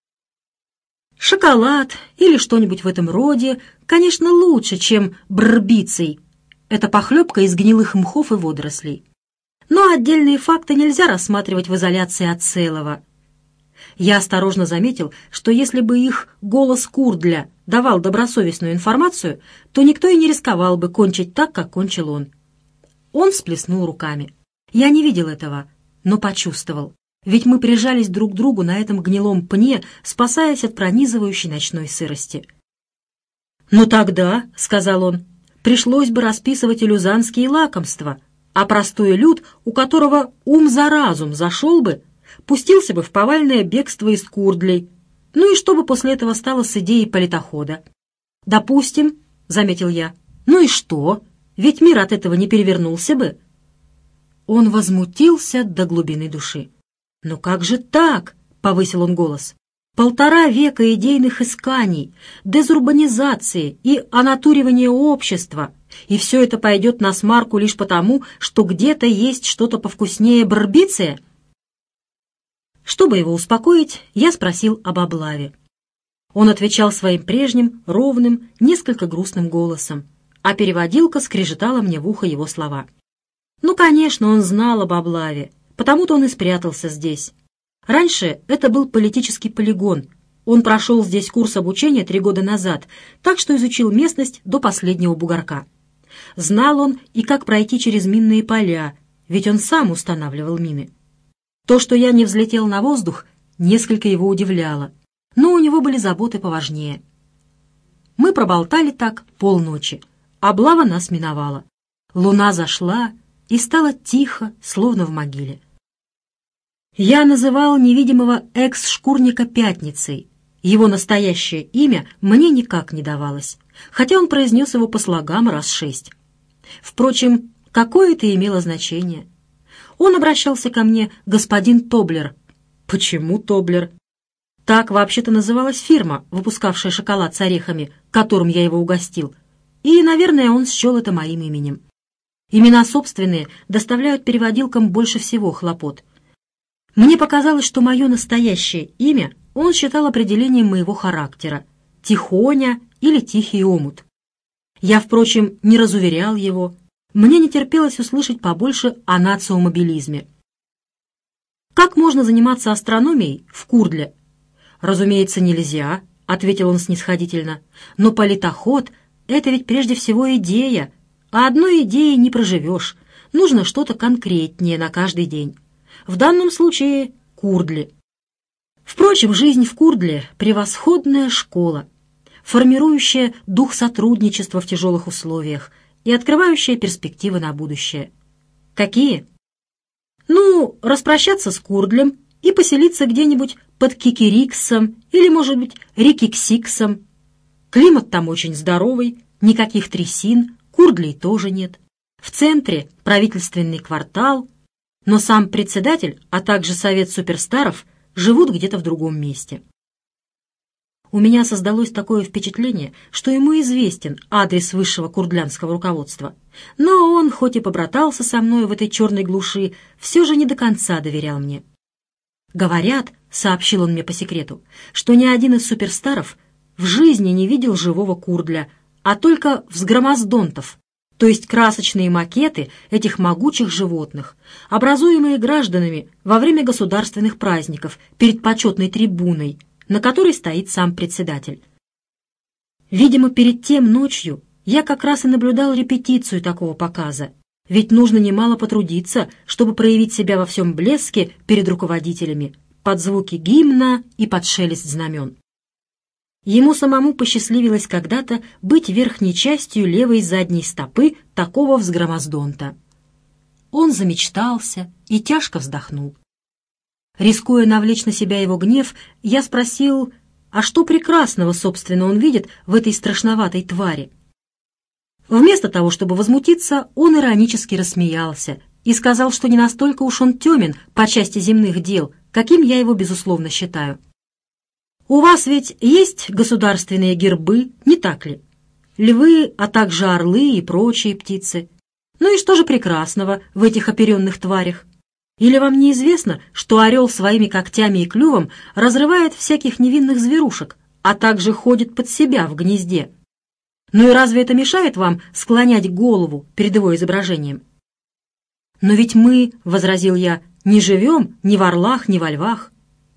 Шоколад или что-нибудь в этом роде, конечно, лучше, чем брбицей. Это похлебка из гнилых мхов и водорослей. Но отдельные факты нельзя рассматривать в изоляции от целого. Я осторожно заметил, что если бы их голос Курдля давал добросовестную информацию, то никто и не рисковал бы кончить так, как кончил он. Он всплеснул руками. Я не видел этого, но почувствовал. Ведь мы прижались друг к другу на этом гнилом пне, спасаясь от пронизывающей ночной сырости. «Ну тогда, — сказал он, — пришлось бы расписывать и люзанские лакомства, а простой люд, у которого ум за разум зашел бы, пустился бы в повальное бегство из Курдлей. Ну и что бы после этого стало с идеей политохода? Допустим, — заметил я, — ну и что? Ведь мир от этого не перевернулся бы». Он возмутился до глубины души. «Но как же так?» — повысил он голос. «Полтора века идейных исканий, дезурбанизации и онатуривания общества, и все это пойдет на смарку лишь потому, что где-то есть что-то повкуснее барбиция?» Чтобы его успокоить, я спросил об облаве. Он отвечал своим прежним, ровным, несколько грустным голосом, а переводилка скрежетала мне в ухо его слова. Ну, конечно, он знал об облаве, потому-то он и спрятался здесь. Раньше это был политический полигон. Он прошел здесь курс обучения три года назад, так что изучил местность до последнего бугорка. Знал он и как пройти через минные поля, ведь он сам устанавливал мины. То, что я не взлетел на воздух, несколько его удивляло, но у него были заботы поважнее. Мы проболтали так полночи. Облава нас миновала. Луна зашла, и стало тихо, словно в могиле. Я называл невидимого экс-шкурника Пятницей. Его настоящее имя мне никак не давалось, хотя он произнес его по слогам раз шесть. Впрочем, какое это имело значение? Он обращался ко мне господин Тоблер. Почему Тоблер? Так вообще-то называлась фирма, выпускавшая шоколад с орехами, которым я его угостил. И, наверное, он счел это моим именем. Имена собственные доставляют переводилкам больше всего хлопот. Мне показалось, что мое настоящее имя он считал определением моего характера — Тихоня или Тихий омут. Я, впрочем, не разуверял его. Мне не терпелось услышать побольше о нациомобилизме. «Как можно заниматься астрономией в Курдле?» «Разумеется, нельзя», — ответил он снисходительно. «Но политоход — это ведь прежде всего идея, а одной идеей не проживешь. Нужно что-то конкретнее на каждый день. В данном случае — Курдли. Впрочем, жизнь в Курдле — превосходная школа, формирующая дух сотрудничества в тяжелых условиях и открывающая перспективы на будущее. Какие? Ну, распрощаться с Курдлем и поселиться где-нибудь под Кикириксом или, может быть, Рикиксиксом. Климат там очень здоровый, никаких трясин, Курдлей тоже нет. В центре правительственный квартал, но сам председатель, а также совет суперстаров живут где-то в другом месте. У меня создалось такое впечатление, что ему известен адрес высшего курдлянского руководства, но он, хоть и побратался со мной в этой черной глуши, все же не до конца доверял мне. «Говорят, — сообщил он мне по секрету, — что ни один из суперстаров в жизни не видел живого Курдля, а только взгромоздонтов, то есть красочные макеты этих могучих животных, образуемые гражданами во время государственных праздников перед почетной трибуной, на которой стоит сам председатель. Видимо, перед тем ночью я как раз и наблюдал репетицию такого показа, ведь нужно немало потрудиться, чтобы проявить себя во всем блеске перед руководителями, под звуки гимна и под шелест знамен. Ему самому посчастливилось когда-то быть верхней частью левой задней стопы такого взгромоздонта. Он замечтался и тяжко вздохнул. Рискуя навлечь на себя его гнев, я спросил, а что прекрасного, собственно, он видит в этой страшноватой твари? Вместо того, чтобы возмутиться, он иронически рассмеялся и сказал, что не настолько уж он темен по части земных дел, каким я его, безусловно, считаю. У вас ведь есть государственные гербы, не так ли? Львы, а также орлы и прочие птицы. Ну и что же прекрасного в этих оперенных тварях? Или вам неизвестно, что орел своими когтями и клювом разрывает всяких невинных зверушек, а также ходит под себя в гнезде? Ну и разве это мешает вам склонять голову перед его изображением? Но ведь мы, — возразил я, — не живем ни в орлах, ни во львах.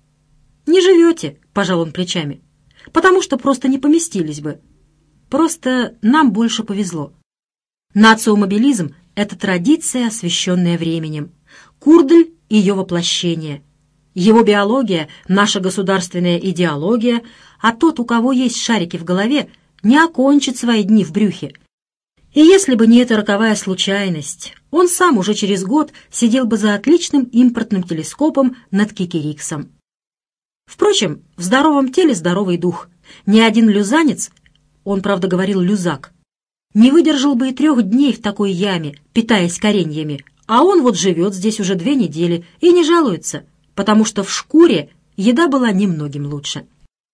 Не живете, — пожал он плечами, — потому что просто не поместились бы. Просто нам больше повезло. Нациомобилизм — это традиция, освященная временем. Курдль — ее воплощение. Его биология — наша государственная идеология, а тот, у кого есть шарики в голове, не окончит свои дни в брюхе. И если бы не эта роковая случайность, он сам уже через год сидел бы за отличным импортным телескопом над Кикириксом. Впрочем, в здоровом теле здоровый дух. Ни один люзанец, он, правда, говорил люзак, не выдержал бы и трех дней в такой яме, питаясь кореньями, А он вот живет здесь уже две недели и не жалуется, потому что в шкуре еда была немногим лучше.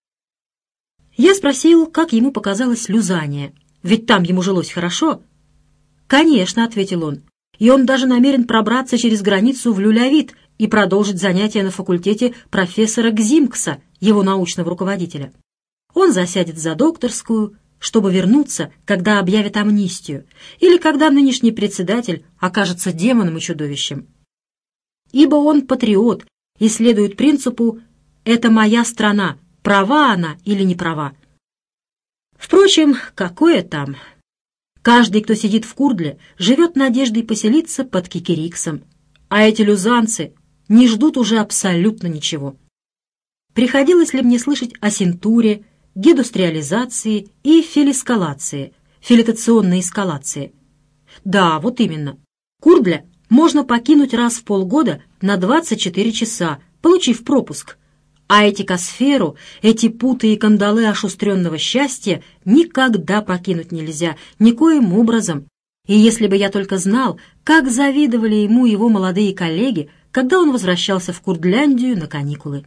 Я спросил, как ему показалось Люзания, ведь там ему жилось хорошо. «Конечно», — ответил он, — «и он даже намерен пробраться через границу в Люлявит и продолжить занятия на факультете профессора Гзимкса, его научного руководителя. Он засядет за докторскую, чтобы вернуться, когда объявят амнистию, или когда нынешний председатель окажется демоном и чудовищем. Ибо он патриот и следует принципу «это моя страна, права она или не права». Впрочем, какое там? Каждый, кто сидит в Курдле, живет надеждой поселиться под Кикириксом, а эти люзанцы не ждут уже абсолютно ничего. Приходилось ли мне слышать о синтуре, гидустриализации и филискалации, филитационной эскалации? Да, вот именно. Курдля можно покинуть раз в полгода на двадцать четыре часа, получив пропуск. А эти косферу, эти путы и кандалы ошустренного счастья никогда покинуть нельзя, никоим образом. И если бы я только знал, как завидовали ему его молодые коллеги, когда он возвращался в Курдляндию на каникулы.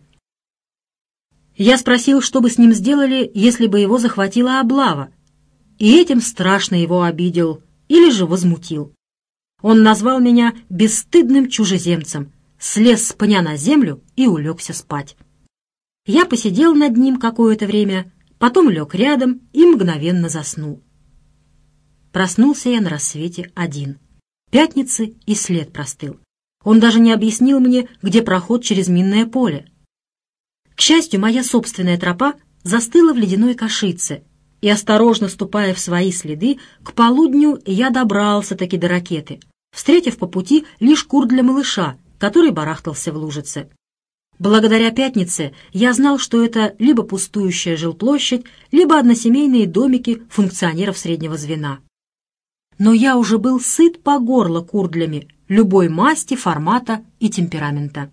Я спросил, что бы с ним сделали, если бы его захватила облава, и этим страшно его обидел или же возмутил. Он назвал меня бесстыдным чужеземцем, слез с пня на землю и улегся спать. Я посидел над ним какое-то время, потом лег рядом и мгновенно заснул. Проснулся я на рассвете один. Пятницы и след простыл. Он даже не объяснил мне, где проход через минное поле. К счастью, моя собственная тропа застыла в ледяной кашице, и, осторожно ступая в свои следы, к полудню я добрался-таки до ракеты, встретив по пути лишь Курдля-малыша, который барахтался в лужице. Благодаря пятнице я знал, что это либо пустующая жилплощадь, либо односемейные домики функционеров среднего звена. Но я уже был сыт по горло курдлями любой масти, формата и темперамента.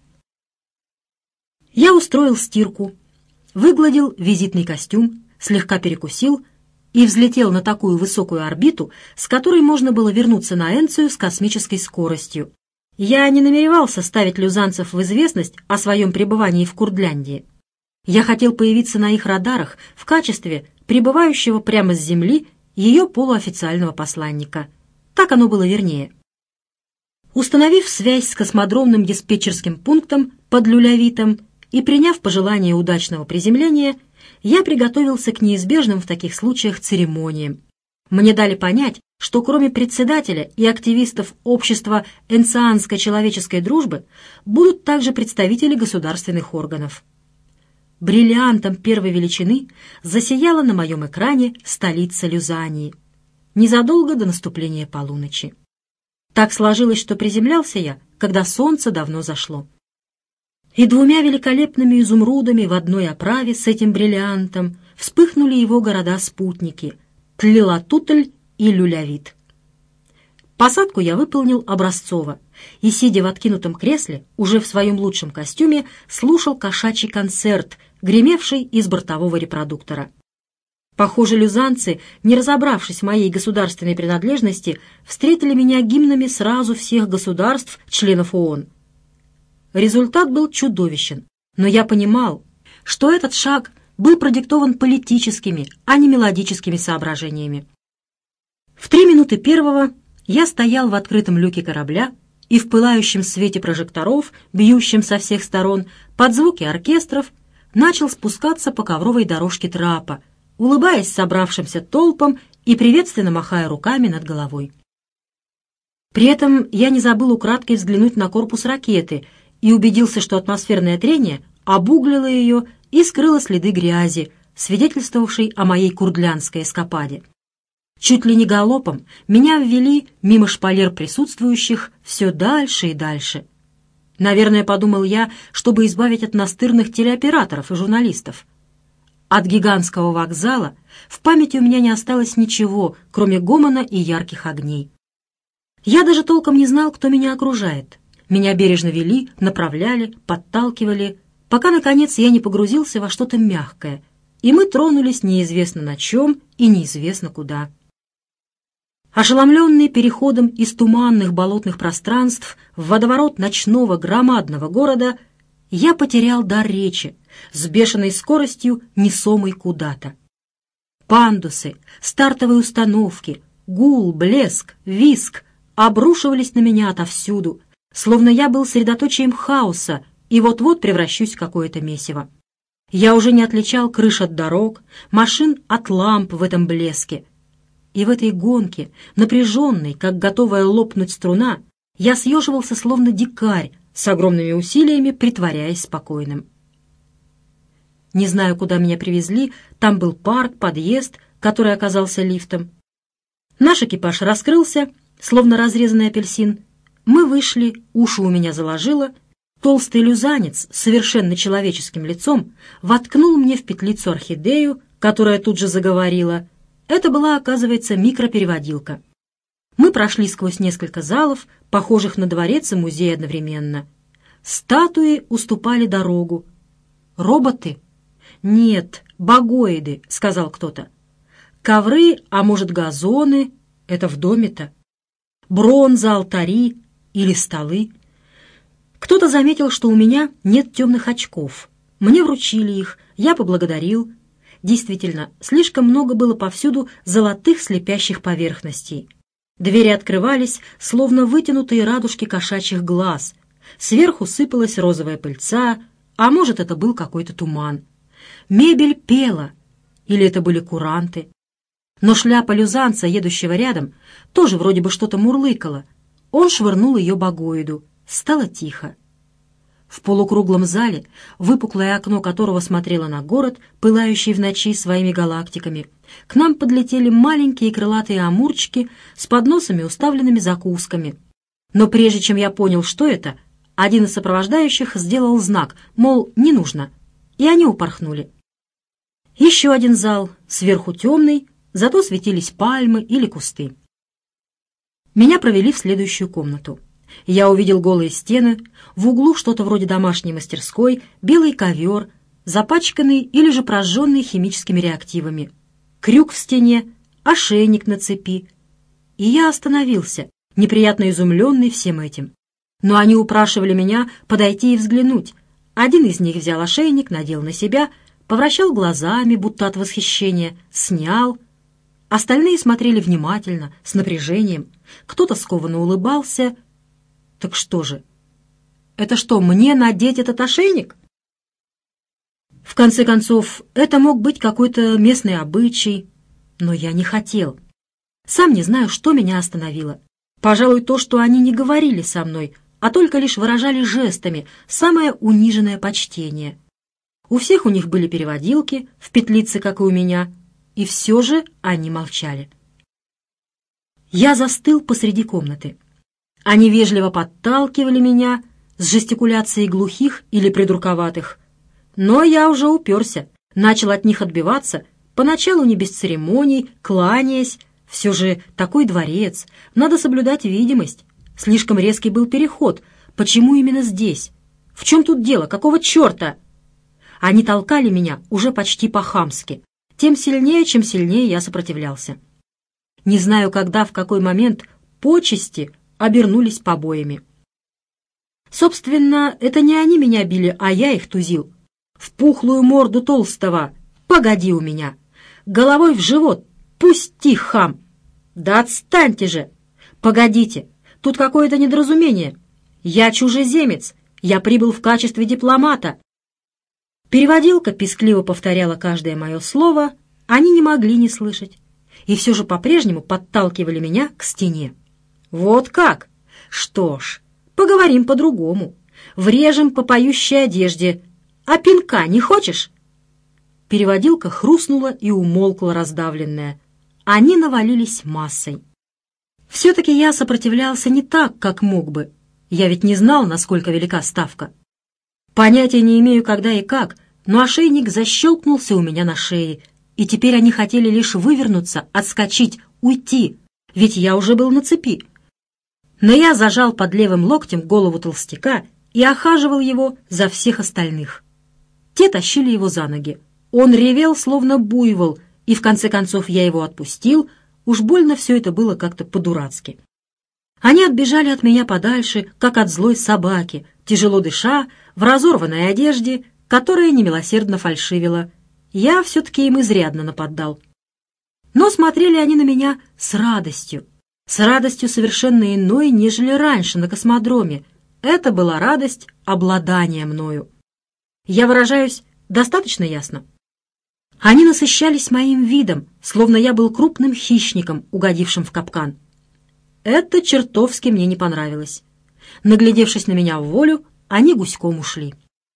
Я устроил стирку, выгладил визитный костюм, слегка перекусил и взлетел на такую высокую орбиту, с которой можно было вернуться на Энцию с космической скоростью. Я не намеревался ставить люзанцев в известность о своем пребывании в Курдляндии. Я хотел появиться на их радарах в качестве прибывающего прямо с Земли ее полуофициального посланника. Так оно было вернее. Установив связь с космодромным диспетчерским пунктом под Люлявитом и приняв пожелание удачного приземления, я приготовился к неизбежным в таких случаях церемониям. Мне дали понять, что кроме председателя и активистов общества энцианской человеческой дружбы будут также представители государственных органов. Бриллиантом первой величины засияла на моем экране столица Люзании, незадолго до наступления полуночи. Так сложилось, что приземлялся я, когда солнце давно зашло. И двумя великолепными изумрудами в одной оправе с этим бриллиантом вспыхнули его города-спутники — Тлилатутль и Люлявит. Посадку я выполнил образцово и, сидя в откинутом кресле, уже в своем лучшем костюме, слушал кошачий концерт, гремевший из бортового репродуктора. Похоже, люзанцы, не разобравшись в моей государственной принадлежности, встретили меня гимнами сразу всех государств, членов ООН. Результат был чудовищен, но я понимал, что этот шаг был продиктован политическими, а не мелодическими соображениями. В три минуты первого я стоял в открытом люке корабля и в пылающем свете прожекторов, бьющем со всех сторон, под звуки оркестров, начал спускаться по ковровой дорожке трапа, улыбаясь собравшимся толпам и приветственно махая руками над головой. При этом я не забыл украдкой взглянуть на корпус ракеты и убедился, что атмосферное трение обуглило ее и скрыло следы грязи, свидетельствовавшей о моей курдлянской эскападе. Чуть ли не галопом меня ввели мимо шпалер присутствующих все дальше и дальше. Наверное, подумал я, чтобы избавить от настырных телеоператоров и журналистов. От гигантского вокзала в памяти у меня не осталось ничего, кроме гомона и ярких огней. Я даже толком не знал, кто меня окружает. Меня бережно вели, направляли, подталкивали, пока, наконец, я не погрузился во что-то мягкое, и мы тронулись неизвестно на чем и неизвестно куда. Ошеломленный переходом из туманных болотных пространств в водоворот ночного громадного города, я потерял дар речи, с бешеной скоростью несомый куда-то. Пандусы, стартовые установки, гул, блеск, визг обрушивались на меня отовсюду, словно я был средоточием хаоса и вот-вот превращусь в какое-то месиво. Я уже не отличал крыш от дорог, машин от ламп в этом блеске. И в этой гонке, напряженной, как готовая лопнуть струна, я съеживался, словно дикарь, с огромными усилиями притворяясь спокойным. Не знаю, куда меня привезли, там был парк, подъезд, который оказался лифтом. Наш экипаж раскрылся, словно разрезанный апельсин. Мы вышли, уши у меня заложило. Толстый люзанец с совершенно человеческим лицом воткнул мне в петлицу орхидею, которая тут же заговорила. Это была, оказывается, микропереводилка. Мы прошли сквозь несколько залов, похожих на дворец и музей одновременно. Статуи уступали дорогу. Роботы? Нет, богоиды, сказал кто-то. Ковры, а может, газоны? Это в доме-то. Бронза, алтари или столы. Кто-то заметил, что у меня нет темных очков. Мне вручили их, я поблагодарил. Действительно, слишком много было повсюду золотых слепящих поверхностей. Двери открывались, словно вытянутые радужки кошачьих глаз. Сверху сыпалась розовая пыльца, а может, это был какой-то туман. Мебель пела, или это были куранты. Но шляпа люзанца, едущего рядом, тоже вроде бы что-то мурлыкала. Он швырнул ее богоиду. Стало тихо. В полукруглом зале, выпуклое окно которого смотрело на город, пылающий в ночи своими галактиками, к нам подлетели маленькие крылатые амурчики с подносами, уставленными закусками. Но прежде чем я понял, что это, один из сопровождающих сделал знак, мол, не нужно, и они упорхнули. Еще один зал, сверху темный, зато светились пальмы или кусты. Меня провели в следующую комнату. Я увидел голые стены, в углу что-то вроде домашней мастерской, белый ковер, запачканный или же прожженный химическими реактивами, крюк в стене, ошейник на цепи. И я остановился, неприятно изумленный всем этим. Но они упрашивали меня подойти и взглянуть. Один из них взял ошейник, надел на себя, повращал глазами, будто от восхищения, снял. Остальные смотрели внимательно, с напряжением. Кто-то скованно улыбался. Так что же? Это что, мне надеть этот ошейник? В конце концов, это мог быть какой-то местный обычай, но я не хотел. Сам не знаю, что меня остановило. Пожалуй, то, что они не говорили со мной, а только лишь выражали жестами самое униженное почтение. У всех у них были переводилки, в петлице, как и у меня, и все же они молчали. Я застыл посреди комнаты. Они вежливо подталкивали меня с жестикуляцией глухих или придурковатых. Но я уже уперся, начал от них отбиваться, поначалу не без церемоний, кланяясь. Все же такой дворец, надо соблюдать видимость. Слишком резкий был переход. Почему именно здесь? В чем тут дело? Какого черта? Они толкали меня уже почти по-хамски. Тем сильнее, чем сильнее я сопротивлялся. Не знаю, когда, в какой момент почести обернулись побоями. Собственно, это не они меня били, а я их тузил. В пухлую морду толстого. Погоди у меня. Головой в живот. Пусти, хам. Да отстаньте же. Погодите. Тут какое-то недоразумение. Я чужеземец. Я прибыл в качестве дипломата. Переводилка пискливо повторяла каждое мое слово. Они не могли не слышать. И все же по-прежнему подталкивали меня к стене. Вот как? Что ж, поговорим по-другому. Врежем по поющей одежде. А пинка не хочешь? Переводилка хрустнула и умолкла раздавленная. Они навалились массой. Все-таки я сопротивлялся не так, как мог бы. Я ведь не знал, насколько велика ставка. Понятия не имею, когда и как, но ошейник защелкнулся у меня на шее, и теперь они хотели лишь вывернуться, отскочить, уйти, ведь я уже был на цепи. Но я зажал под левым локтем голову толстяка и охаживал его за всех остальных. Те тащили его за ноги. Он ревел, словно буйвол, и в конце концов я его отпустил. Уж больно все это было как-то по-дурацки. Они отбежали от меня подальше, как от злой собаки, тяжело дыша, в разорванной одежде, которая немилосердно фальшивила. Я все-таки им изрядно наподдал. Но смотрели они на меня с радостью, с радостью совершенно иной, нежели раньше на космодроме. Это была радость обладания мною. Я выражаюсь достаточно ясно? Они насыщались моим видом, словно я был крупным хищником, угодившим в капкан. Это чертовски мне не понравилось. Наглядевшись на меня в волю, они гуськом ушли.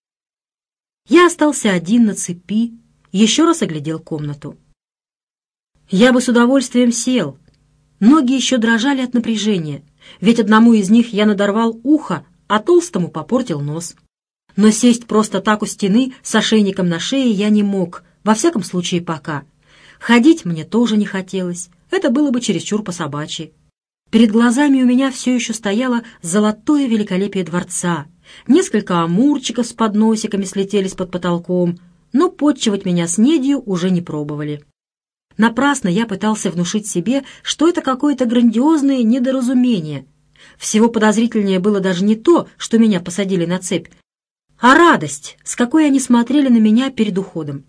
Я остался один на цепи, еще раз оглядел комнату. Я бы с удовольствием сел. Ноги еще дрожали от напряжения, ведь одному из них я надорвал ухо, а толстому попортил нос. Но сесть просто так у стены с ошейником на шее я не мог, во всяком случае пока. Ходить мне тоже не хотелось, это было бы чересчур по-собачьи. Перед глазами у меня все еще стояло золотое великолепие дворца. Несколько амурчиков с подносиками слетелись под потолком, но подчивать меня снедью уже не пробовали. Напрасно я пытался внушить себе, что это какое-то грандиозное недоразумение. Всего подозрительнее было даже не то, что меня посадили на цепь, а радость, с какой они смотрели на меня перед уходом.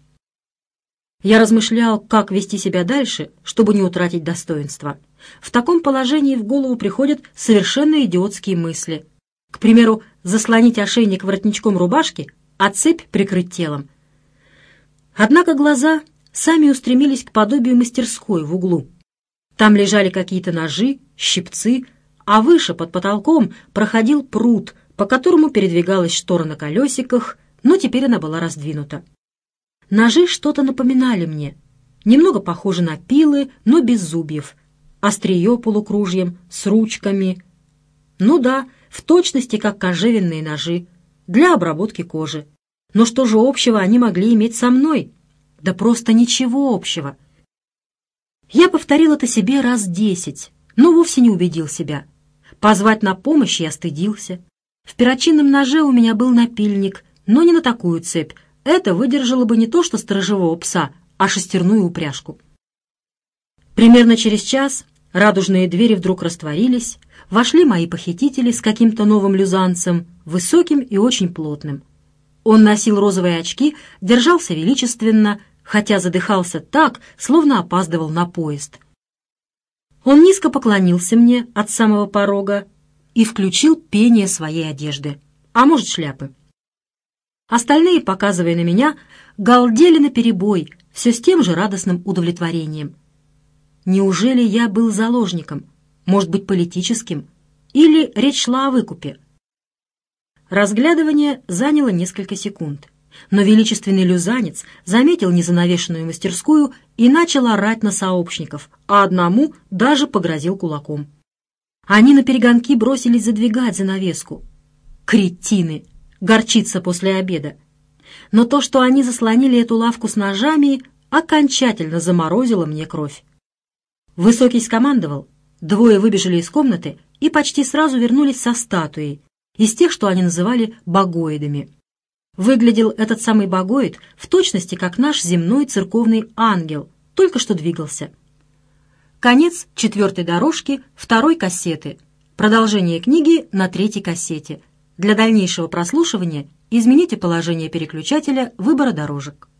Я размышлял, как вести себя дальше, чтобы не утратить достоинства. В таком положении в голову приходят совершенно идиотские мысли. К примеру, заслонить ошейник воротничком рубашки, а цепь прикрыть телом. Однако глаза сами устремились к подобию мастерской в углу. Там лежали какие-то ножи, щипцы, а выше, под потолком, проходил пруд, по которому передвигалась штора на колесиках, но теперь она была раздвинута. Ножи что-то напоминали мне. Немного похожи на пилы, но без зубьев. Острие полукружьем, с ручками. Ну да, в точности как кожевенные ножи, для обработки кожи. Но что же общего они могли иметь со мной? Да просто ничего общего. Я повторил это себе раз десять, но вовсе не убедил себя. Позвать на помощь я стыдился. В перочинном ноже у меня был напильник, но не на такую цепь. Это выдержало бы не то что сторожевого пса, а шестерную упряжку. Примерно через час радужные двери вдруг растворились, вошли мои похитители с каким-то новым люзанцем, высоким и очень плотным. Он носил розовые очки, держался величественно, хотя задыхался так, словно опаздывал на поезд. Он низко поклонился мне от самого порога и включил пение своей одежды, а может, шляпы. Остальные, показывая на меня, галдели наперебой, все с тем же радостным удовлетворением. Неужели я был заложником, может быть, политическим, или речь шла о выкупе? Разглядывание заняло несколько секунд, но величественный люзанец заметил незанавешенную мастерскую и начал орать на сообщников, а одному даже погрозил кулаком. Они наперегонки бросились задвигать занавеску. Кретины! Горчица после обеда. Но то, что они заслонили эту лавку с ножами, окончательно заморозило мне кровь. Высокий скомандовал, двое выбежали из комнаты и почти сразу вернулись со статуей, из тех, что они называли богоидами. Выглядел этот самый богоид в точности, как наш земной церковный ангел, только что двигался. Конец четвертой дорожки второй кассеты. Продолжение книги на третьей кассете. Для дальнейшего прослушивания измените положение переключателя выбора дорожек.